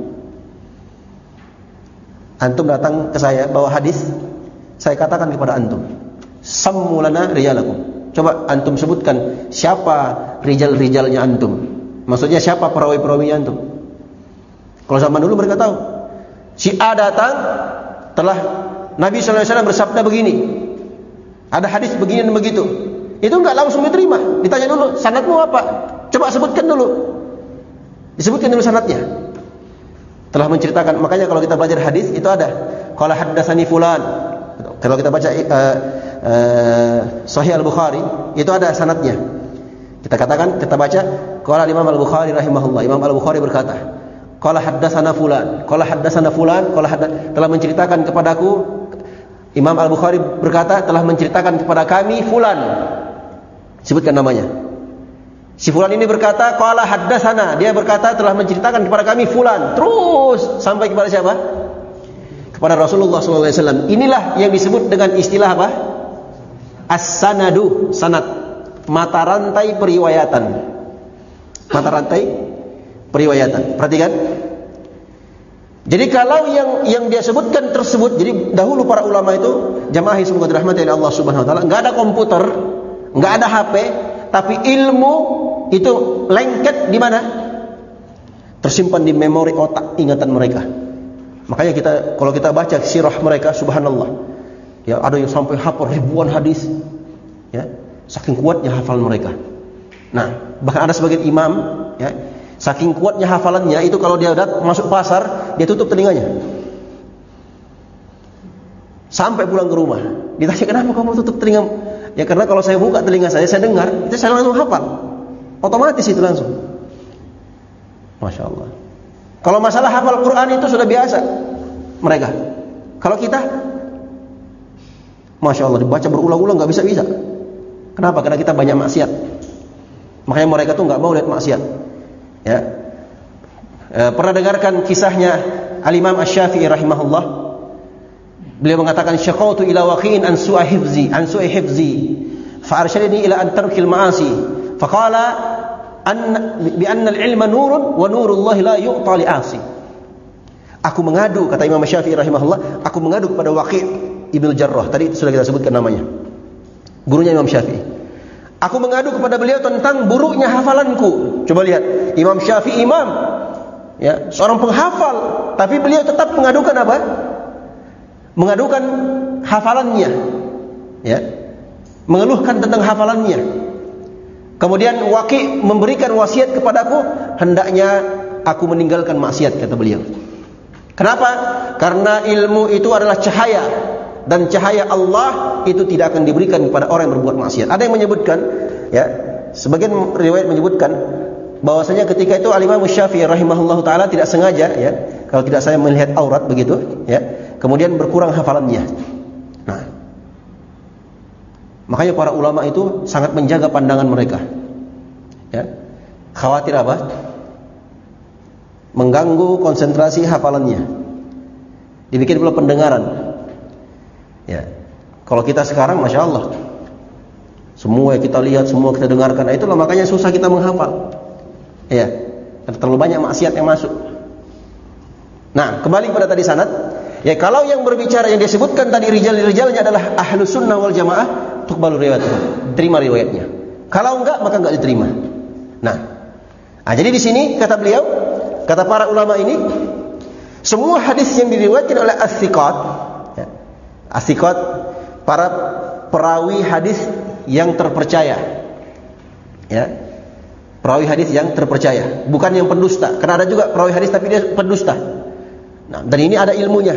Speaker 1: Antum datang ke saya bawa hadis, saya katakan kepada antum, sammu lana rijalakum. Coba antum sebutkan siapa rijal-rijalnya antum. Maksudnya siapa perawi-perawinya antum. Kalau zaman dulu mereka tahu, si A datang telah Nabi SAW bersabda begini, ada hadis begini dan begitu. Itu enggak langsung diterima. Ditanya dulu, sanadmu apa? Coba sebutkan dulu. Disebutkan dulu sanadnya. Telah menceritakan. Makanya kalau kita belajar hadis itu ada, qala haddatsani fulan. Kalau kita baca Sahih Al-Bukhari, itu ada sanadnya. Kita katakan, kita baca, qala Imam Al-Bukhari rahimahullah. Imam Al-Bukhari berkata, qala haddatsana fulan, qala haddatsana fulan, telah menceritakan kepadaku. Imam Al-Bukhari berkata, telah menceritakan kepada kami fulan. Sebutkan namanya. Si fulan ini berkata, qala haddatsana, dia berkata telah menceritakan kepada kami fulan. Terus sampai kepada siapa? Kepada Rasulullah sallallahu alaihi wasallam. Inilah yang disebut dengan istilah apa? As-sanadu, sanad. Mata rantai periwayatan. Mata rantai periwayatan. Perhatikan. Jadi kalau yang dia sebutkan tersebut, jadi dahulu para ulama itu, jamaah yang semoga dirahmati oleh Allah Subhanahu wa taala, enggak ada komputer, enggak ada HP, tapi ilmu itu lengket di mana? Tersimpan di memori otak ingatan mereka. Makanya kalau kita baca sirah mereka, subhanallah, ya, ada yang sampai hafal ribuan hadis, ya, saking kuatnya hafal mereka. Nah, bahkan ada sebagian imam, ya, saking kuatnya hafalannya itu kalau dia masuk pasar, dia tutup telinganya sampai pulang ke rumah. Ditanya, kenapa kamu tutup telinga? Ya karena kalau saya buka telinga saya dengar, itu saya langsung hafal. Otomatis itu langsung. Masya Allah. Kalau masalah hafal Quran itu sudah biasa mereka. Kalau kita, Masya Allah, dibaca berulang-ulang nggak bisa-bisa. Kenapa? Karena kita banyak maksiat. Makanya mereka tuh nggak mau lihat maksiat. Ya. Pernah dengarkan kisahnya Al-Imam Asy-Syafi'i rahimahullah? Beliau mengatakan, syaqautu ila waqi'in an su'i hifzi fa arsyadani ila an tarkil ma'asi faqala bi anna al-ilma nurun wa nurullahi la yu'ta li'asi. Aku mengadu, kata Imam Syafi'i rahimahullah, aku mengadu kepada Waqi' Ibnu Jarrah. Tadi sudah kita sebutkan namanya, gurunya Imam Syafi'i. Aku mengadu kepada beliau tentang buruknya hafalanku. Coba lihat, Imam Syafi'i imam, ya, seorang penghafal, tapi beliau tetap mengadukan apa? Mengadukan hafalannya, ya, mengeluhkan tentang hafalannya. Kemudian Waqi' memberikan wasiat kepadaku, hendaknya aku meninggalkan maksiat, kata beliau. Kenapa? Karena ilmu itu adalah cahaya, dan cahaya Allah itu tidak akan diberikan kepada orang yang berbuat maksiat. Ada yang menyebutkan, ya, sebagian riwayat menyebutkan bahwasanya ketika itu Al-Imam Syafi'i rahimahullahu taala tidak sengaja, ya, kalau tidak saya melihat aurat begitu, ya, kemudian berkurang hafalannya. Nah, makanya para ulama itu sangat menjaga pandangan mereka, ya, khawatir apa? Mengganggu konsentrasi hafalannya. Dibikin pula pendengaran. Ya, kalau kita sekarang, masya Allah, semua yang kita lihat, semua kita dengarkan, itulah makanya susah kita menghafal. Ya, terlalu banyak maksiat yang masuk. Nah, kembali pada tadi sanad. Ya, kalau yang berbicara yang disebutkan tadi rijal-rijalnya adalah ahlus sunnah wal jamaah, tuqbalu riwayatuhum, terima riwayatnya. Kalau enggak, maka enggak diterima. Nah, jadi di sini kata beliau, kata para ulama ini, semua hadis yang diriwayatkan oleh as-siqat, ya, as-siqat, para perawi hadis yang terpercaya, ya, perawi hadis yang terpercaya, bukan yang pendusta. Karena ada juga perawi hadis tapi dia pendusta. Nah, dan ini ada ilmunya,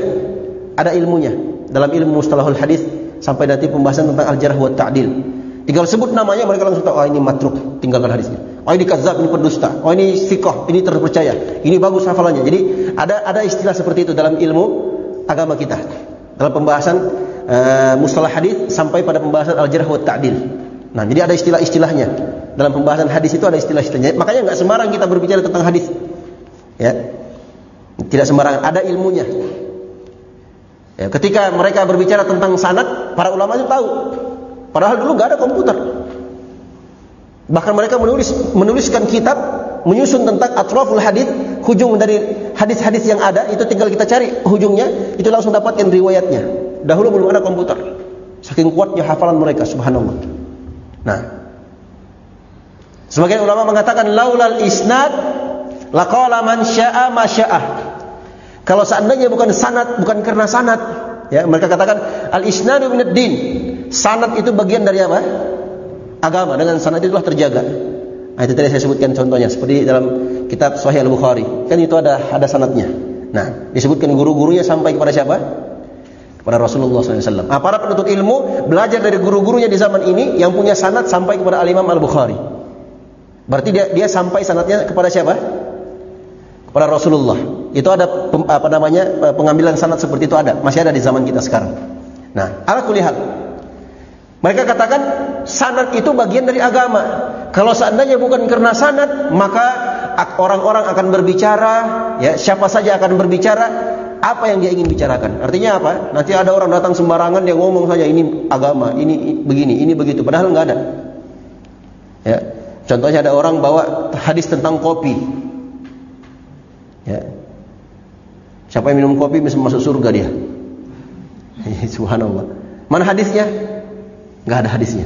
Speaker 1: dalam ilmu mustalahul hadis sampai nanti pembahasan tentang al-jarh wa ta'dil. Tinggal sebut namanya mereka langsung tahu, oh ini matruk, tinggalkan hadisnya. Oh ini kadzab, ini pendusta. Oh ini thiqah, ini terpercaya. Ini bagus hafalannya. Jadi ada istilah seperti itu dalam ilmu agama kita. Dalam pembahasan mustalah hadis sampai pada pembahasan al-jarh wa ta'dil. Nah, jadi ada istilah-istilahnya. Dalam pembahasan hadis itu ada istilah-istilahnya. Makanya enggak sembarang kita berbicara tentang hadis. Ya. Tidak sembarangan, ada ilmunya. Ya, ketika mereka berbicara tentang sanad, para ulama itu tahu. Padahal dulu enggak ada komputer. Bahkan mereka menuliskan kitab, menyusun tentang atraful hadis, hujung dari hadis-hadis yang ada, itu tinggal kita cari hujungnya, itu langsung dapatkan riwayatnya. Dahulu belum ada komputer. Saking kuatnya hafalan mereka, subhanallah. Nah, sebagian ulama mengatakan laulal isnad laqala man syaa ma syaa. Kalau seandainya bukan sanad, bukan karena sanad, ya, mereka katakan al-isnadu minad din. Sanad itu bagian dari apa? Agama. Dengan sanad itulah terjaga. Nah, itu tadi saya sebutkan contohnya seperti dalam kitab Sahih Al-Bukhari. Kan itu ada sanadnya. Nah, disebutkan guru-gurunya sampai kepada siapa? Kepada Rasulullah SAW. Nah, para penuntut ilmu belajar dari guru-gurunya di zaman ini yang punya sanad sampai kepada Al-Imam Al-Bukhari. Berarti dia sampai sanadnya kepada siapa? Kepada Rasulullah. Itu ada pengambilan sanad seperti itu ada, masih ada di zaman kita sekarang. Nah, ala kulli hal, mereka katakan sanad itu bagian dari agama. Kalau seandainya bukan karena sanad, maka orang-orang akan berbicara, ya, siapa saja akan berbicara apa yang dia ingin bicarakan. Artinya apa? Nanti ada orang datang sembarangan dia ngomong saja ini agama, ini begini, ini begitu, padahal enggak ada. Ya. Contohnya ada orang bawa hadis tentang kopi. Ya. Siapa yang minum kopi bisa masuk surga dia. Subhanallah. Mana hadisnya? Enggak ada hadisnya.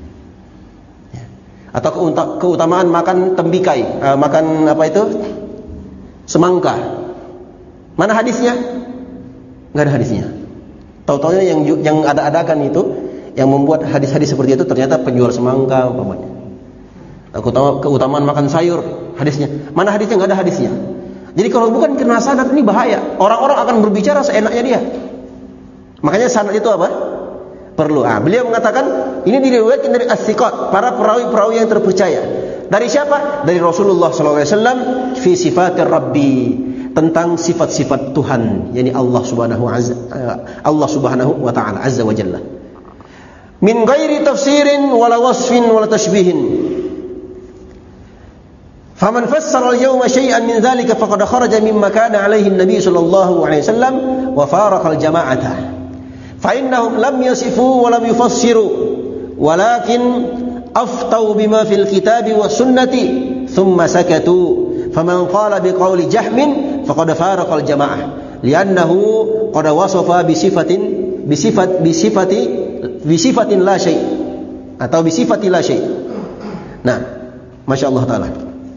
Speaker 1: Ya. Atau keutamaan makan tembikai, makan apa itu? Semangka. Mana hadisnya? Enggak ada hadisnya. Tahu-taunya yang ada-adakan itu, yang membuat hadis-hadis seperti itu ternyata penjual semangka umpamanya. Keutamaan makan sayur, hadisnya. Mana hadisnya? Enggak ada hadisnya. Jadi kalau bukan karena sanad ini bahaya. Orang-orang akan berbicara seenaknya dia. Makanya sanad itu apa? Perlu. Beliau mengatakan ini diriwayatkan dari as-siqat, para perawi-perawi yang terpercaya. Dari siapa? Dari Rasulullah sallallahu alaihi wasallam fi sifatir rabbi, tentang sifat-sifat Tuhan, yakni Allah Subhanahu wa taala azza wa jalla. Min ghairi tafsirin wala wasfin wala tashbihin. Faman fassara al-yawma syai'an min dhalika faqad kharaja mimma kana alayhi an-nabi sallallahu alaihi wasallam wa faraqa al-jama'ata. Fa innahum lam yasifu wa lam yufassiru walakin aftau bima fil kitabi was sunnati thumma sakatu. Faman qala biqauli jahmin faqad faraqa al-jama'ah li'annahu qad wasafa bisifatin la syai' atau bisifati la syai'. Nah, masyaallah taala.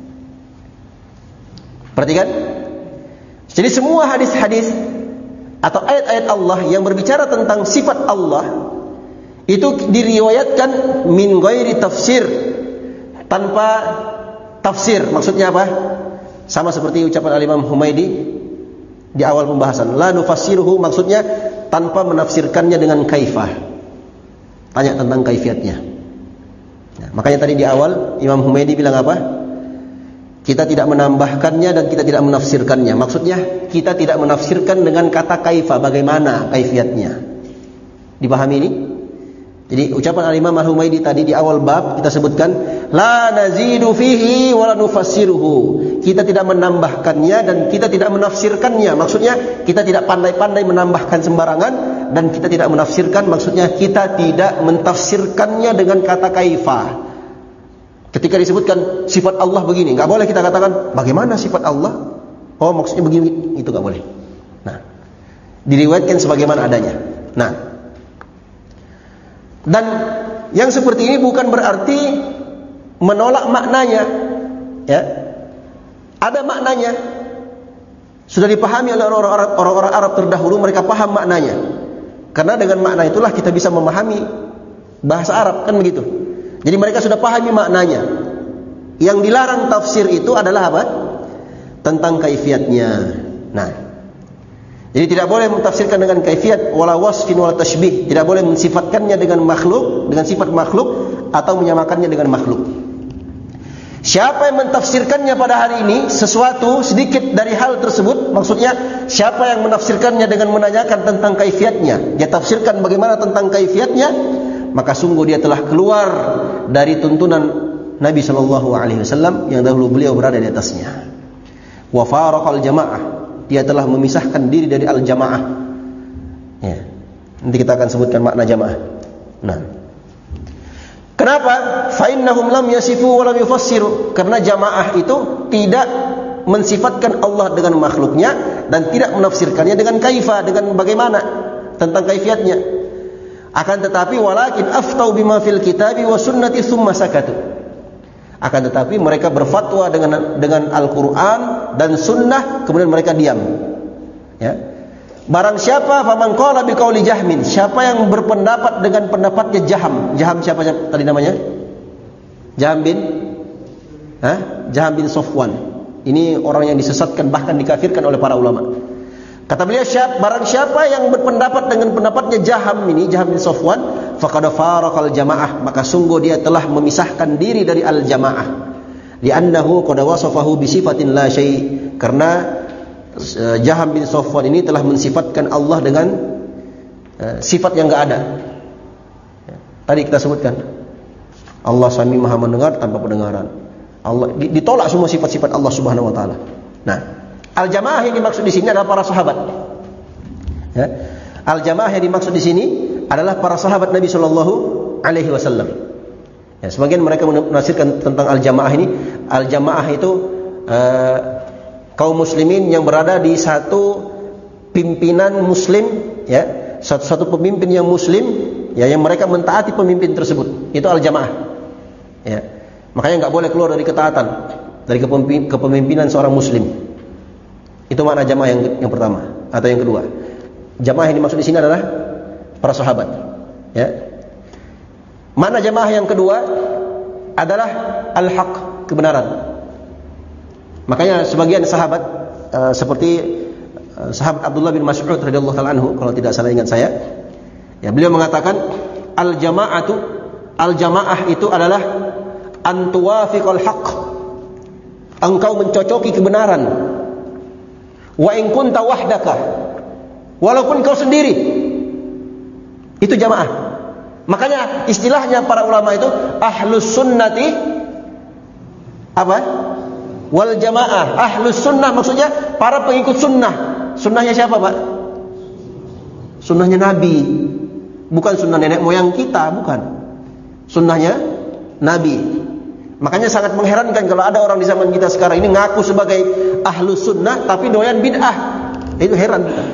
Speaker 1: Perhatikan. Jadi semua hadis-hadis atau ayat-ayat Allah yang berbicara tentang sifat Allah itu diriwayatkan min ghairi tafsir, tanpa tafsir. Maksudnya apa? Sama seperti ucapan Al-Imam Humaidi di awal pembahasan, la nufassiruhu, maksudnya tanpa menafsirkannya dengan kaifah. Tanya tentang kaifiatnya. Nah, makanya tadi di awal Imam Humaidi bilang apa? Kita tidak menambahkannya dan kita tidak menafsirkannya. Maksudnya kita tidak menafsirkan dengan kata kaifa, bagaimana kaifiatnya. Dipahami ini? Jadi ucapan Al-Imam Al-Humaidi tadi di awal bab kita sebutkan la nazidu fihi wa la nufassiruhu. Kita tidak menambahkannya dan kita tidak menafsirkannya. Maksudnya kita tidak pandai-pandai menambahkan sembarangan dan kita tidak menafsirkan, maksudnya kita tidak mentafsirkannya dengan kata kaifa. Ketika disebutkan sifat Allah begini, enggak boleh kita katakan bagaimana sifat Allah? Oh, maksudnya begini, itu enggak boleh. Nah, diriwayatkan sebagaimana adanya. Nah, dan yang seperti ini bukan berarti menolak maknanya, ya. Ada maknanya. Sudah dipahami oleh orang-orang Arab terdahulu, mereka paham maknanya. Karena dengan makna itulah kita bisa memahami bahasa Arab, kan begitu. Jadi mereka sudah pahami maknanya. Yang dilarang tafsir itu adalah apa? Tentang kaifiatnya. Nah, jadi tidak boleh mentafsirkan dengan kaifiat wala wasfin wala tashbih. Tidak boleh mensifatkannya dengan makhluk, dengan sifat makhluk, atau menyamakannya dengan makhluk. Siapa yang mentafsirkannya pada hari ini sesuatu sedikit dari hal tersebut, maksudnya siapa yang menafsirkannya dengan menanyakan tentang kaifiatnya, dia tafsirkan bagaimana tentang kaifiatnya, maka sungguh dia telah keluar dari tuntunan Nabi sallallahu alaihi wasallam yang dahulu beliau berada di atasnya. Wa faraqal jamaah, dia telah memisahkan diri dari al-jamaah. Ya. Nanti kita akan sebutkan makna jamaah. Nah, kenapa? Fa innahum lam yasifu wa lam yufassiru. Karena jamaah itu tidak mensifatkan Allah dengan makhluknya dan tidak menafsirkannya dengan kaifa, dengan bagaimana, tentang kaifiatnya. Akan tetapi walakin aftau bima fil kitabi wa sunnati tsumma sakatu. Akan tetapi mereka berfatwa dengan Al-Qur'an dan sunnah, kemudian mereka diam. Ya. Barang siapa faman qala biqauli jahmin, siapa yang berpendapat dengan pendapatnya Jaham. Jaham siapa tadi namanya? Jaham bin Safwan. Ini orang yang disesatkan, bahkan dikafirkan oleh para ulama. Kata beliau, barang siapa yang berpendapat dengan pendapatnya Jaham ini, Jaham bin Safwan, faqad faraqal jamaah, maka sungguh dia telah memisahkan diri dari al-jamaah. Li'annahu qad wasafahu bi sifatin la syai', karena Jaham bin Safwan ini telah mensifatkan Allah dengan sifat yang enggak ada. Tadi kita sebutkan Allah Sami Maha mendengar tanpa pendengaran. Allah ditolak semua sifat-sifat Allah Subhanahu wa taala. Nah, al-jamaah yang dimaksud di sini adalah para sahabat. Ya. Al-jamaah yang dimaksud di sini adalah para sahabat Nabi sallallahu alaihi wasallam. Ya, sebagian mereka menafsirkan tentang al-jamaah ini, al-jamaah itu kaum muslimin yang berada di satu pimpinan muslim, ya, satu pemimpin yang muslim, ya, yang mereka mentaati pemimpin tersebut. Itu al-jamaah. Ya. Makanya enggak boleh keluar dari ketaatan, dari kepemimpinan seorang muslim. Itu makna jamaah yang pertama atau yang kedua. Jamaah yang dimaksud di sini adalah para sahabat. Ya. Makna jamaah yang kedua adalah al-haq, kebenaran. Makanya sebagian sahabat seperti sahabat Abdullah bin Mas'ud radhiyallahu taala anhu, kalau tidak salah ingat saya, ya, beliau mengatakan al-jamaah itu adalah an tuwafiqal haqq, engkau mencocoki kebenaran. Wa in kunta wahdaka, walaupun kau sendiri. Itu jamaah. Makanya istilahnya para ulama itu ahlus sunnati apa? Wal jamaah. Ahlus sunnah maksudnya para pengikut sunnah. Sunnahnya siapa, Pak? Sunnahnya Nabi. Bukan sunnah nenek moyang kita, bukan. Sunnahnya Nabi. Makanya sangat mengherankan kalau ada orang di zaman kita sekarang ini ngaku sebagai ahlus sunnah tapi doyan bid'ah. Itu heran kita.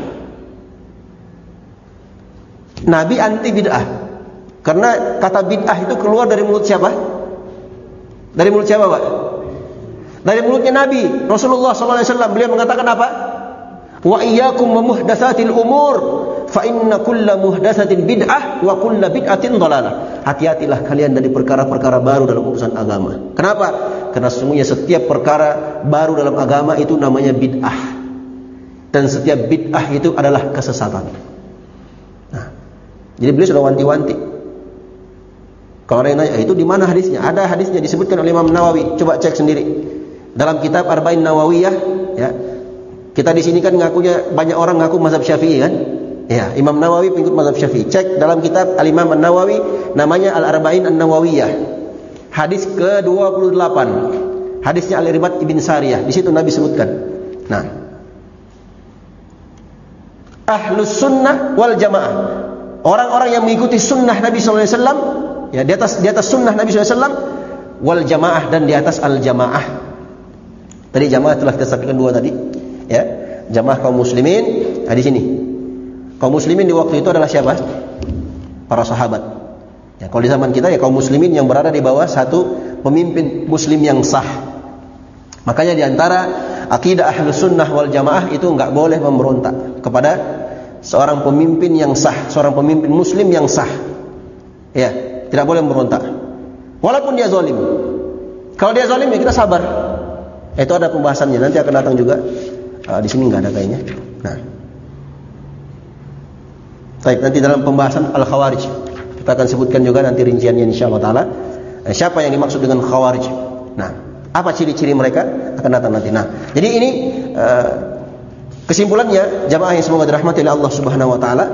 Speaker 1: Nabi anti bid'ah. Karena kata bid'ah itu keluar dari mulut siapa? Dari mulut siapa, Pak? Dari mulutnya Nabi Rasulullah SAW. Beliau mengatakan apa? Wa iyyakum wa muhdatsatil umur, fa inna kulla muhdatsatin bid'ah wa kulla bid'atin dhalalah. Hati-hatilah kalian dari perkara-perkara baru dalam urusan agama. Kenapa? Karena sesungguhnya setiap perkara baru dalam agama itu namanya bid'ah. Dan setiap bid'ah itu adalah kesesatan. Nah, jadi beliau sudah wanti-wanti. Kalau ada yang nanya, itu di mana hadisnya? Ada hadisnya disebutkan oleh Imam Nawawi. Coba cek sendiri. Dalam kitab Arba'in Nawawiyah, ya. Kita di sini kan ngakunya banyak orang ngaku mazhab Syafi'i kan? Ya, Imam Nawawi pengikut mazhab Syafi'i. Cek dalam kitab Al-Imam An-Nawawi namanya Al-Arba'in An-Nawawiyah. Hadis ke-28. Hadisnya Al-Irbad Ibn Sariyah. Di situ Nabi sebutkan. Nah, Ahlus Sunnah wal Jamaah. Orang-orang yang mengikuti sunnah Nabi sallallahu alaihi wasallam, ya, di atas sunnah Nabi sallallahu alaihi wasallam, wal Jamaah, dan di atas al-Jamaah. Tadi jamaah telah kita sampaikan dua tadi, ya. Jamaah kaum muslimin, di sini. Kaum muslimin di waktu itu adalah siapa? Para sahabat. Ya, kalau di zaman kita ya kaum muslimin yang berada di bawah satu pemimpin muslim yang sah. Makanya di antara akidah Ahlus Sunnah wal Jamaah itu enggak boleh memberontak kepada seorang pemimpin yang sah, seorang pemimpin muslim yang sah. Ya, tidak boleh memberontak. Walaupun dia zalim. Kalau dia zalim ya kita sabar. Itu ada pembahasannya, nanti akan datang juga. Di sini nggak ada kayaknya. Nah, baik, nanti dalam pembahasan al-Khawarij kita akan sebutkan juga nanti rinciannya insyaallah taala. Siapa yang dimaksud dengan Khawarij? Nah, apa ciri-ciri mereka akan datang nanti. Nah, jadi ini kesimpulannya, jamaah yang semoga dirahmati oleh Allah Subhanahu wa taala.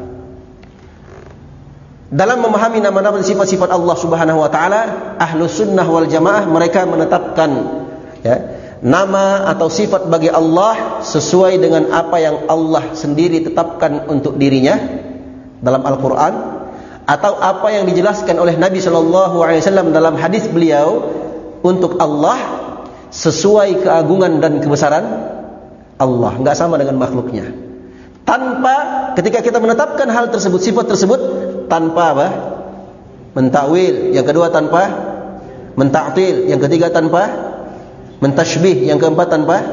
Speaker 1: Dalam memahami nama-nama dan sifat-sifat Allah Subhanahu wa taala, Ahlus Sunnah wal Jamaah mereka menetapkan, ya, nama atau sifat bagi Allah sesuai dengan apa yang Allah sendiri tetapkan untuk dirinya dalam Al-Quran, atau apa yang dijelaskan oleh Nabi SAW dalam hadis beliau untuk Allah sesuai keagungan dan kebesaran Allah, nggak sama dengan makhluknya. Tanpa, ketika kita menetapkan hal tersebut, sifat tersebut, tanpa apa? Mentakwil. Yang kedua tanpa mentaktil. Yang ketiga tanpa mentashbih. Yang keempat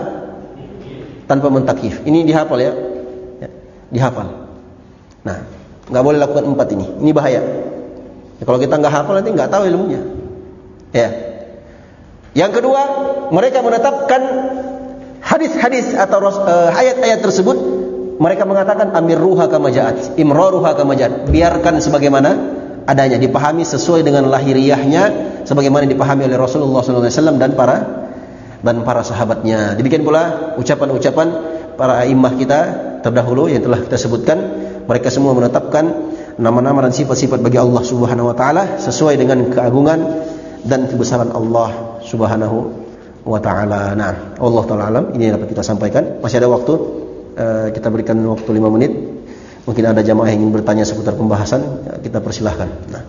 Speaker 1: tanpa mentakyif. Ini dihafal ya, dihafal. Nah, nggak boleh lakukan empat ini. Ini bahaya. Ya, kalau kita nggak hafal nanti nggak tahu ilmunya. Ya. Yang kedua, mereka menetapkan hadis-hadis atau ayat-ayat tersebut. Mereka mengatakan amirruha kama ja'at, imraruha kama ja'at. Biarkan sebagaimana adanya, dipahami sesuai dengan lahiriahnya, sebagaimana dipahami oleh Rasulullah SAW dan para sahabatnya. Demikian pula ucapan-ucapan para a'immah kita terdahulu yang telah kita sebutkan. Mereka semua menetapkan nama-nama dan sifat-sifat bagi Allah Subhanahu wa taala sesuai dengan keagungan dan kebesaran Allah Subhanahu wa taala. Nah, Allah taala alam, ini yang dapat kita sampaikan. Masih ada waktu, kita berikan waktu 5 menit. Mungkin ada jamaah yang ingin bertanya seputar pembahasan, kita persilahkan. Nah,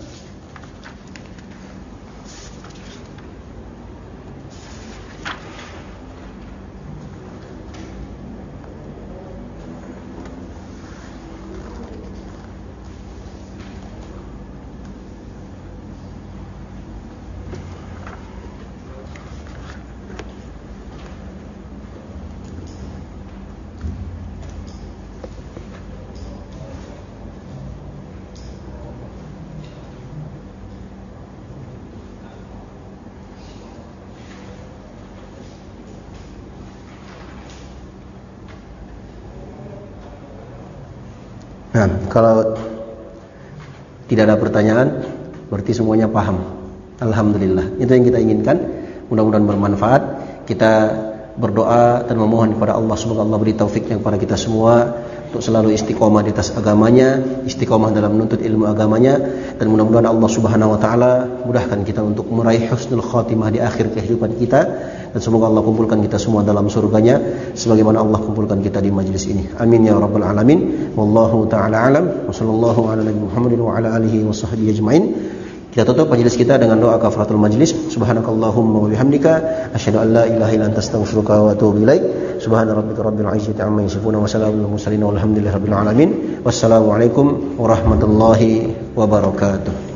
Speaker 1: kalau tidak ada pertanyaan, berarti semuanya paham. Alhamdulillah. Itu yang kita inginkan. Mudah-mudahan bermanfaat. Kita berdoa dan memohon kepada Allah semoga Allah beri taufiknya kepada kita semua untuk selalu istiqomah di atas agamanya, istiqomah dalam menuntut ilmu agamanya, dan mudah-mudahan Allah Subhanahu wa taala mudahkan kita untuk meraih husnul khatimah di akhir kehidupan kita, dan semoga Allah kumpulkan kita semua dalam surganya sebagaimana Allah kumpulkan kita di majlis ini. Amin ya rabbal alamin. Wallahu taala alam. Wa sallallahu ala nabi Muhammadin wa ala alihi wa sahbihi ajmain. Kita tutup majelis kita dengan doa kafaratul majlis. Subhanakallahumma wa bihamdika asyhadu an la ilaha illa anta astaghfiruka wa atubu ilaik. Subhana rabbika rabbil izzati amma yasifun wa salamun alal mursalin walhamdulillahi rabbil alamin. Wassalamu alaikum warahmatullahi wabarakatuh.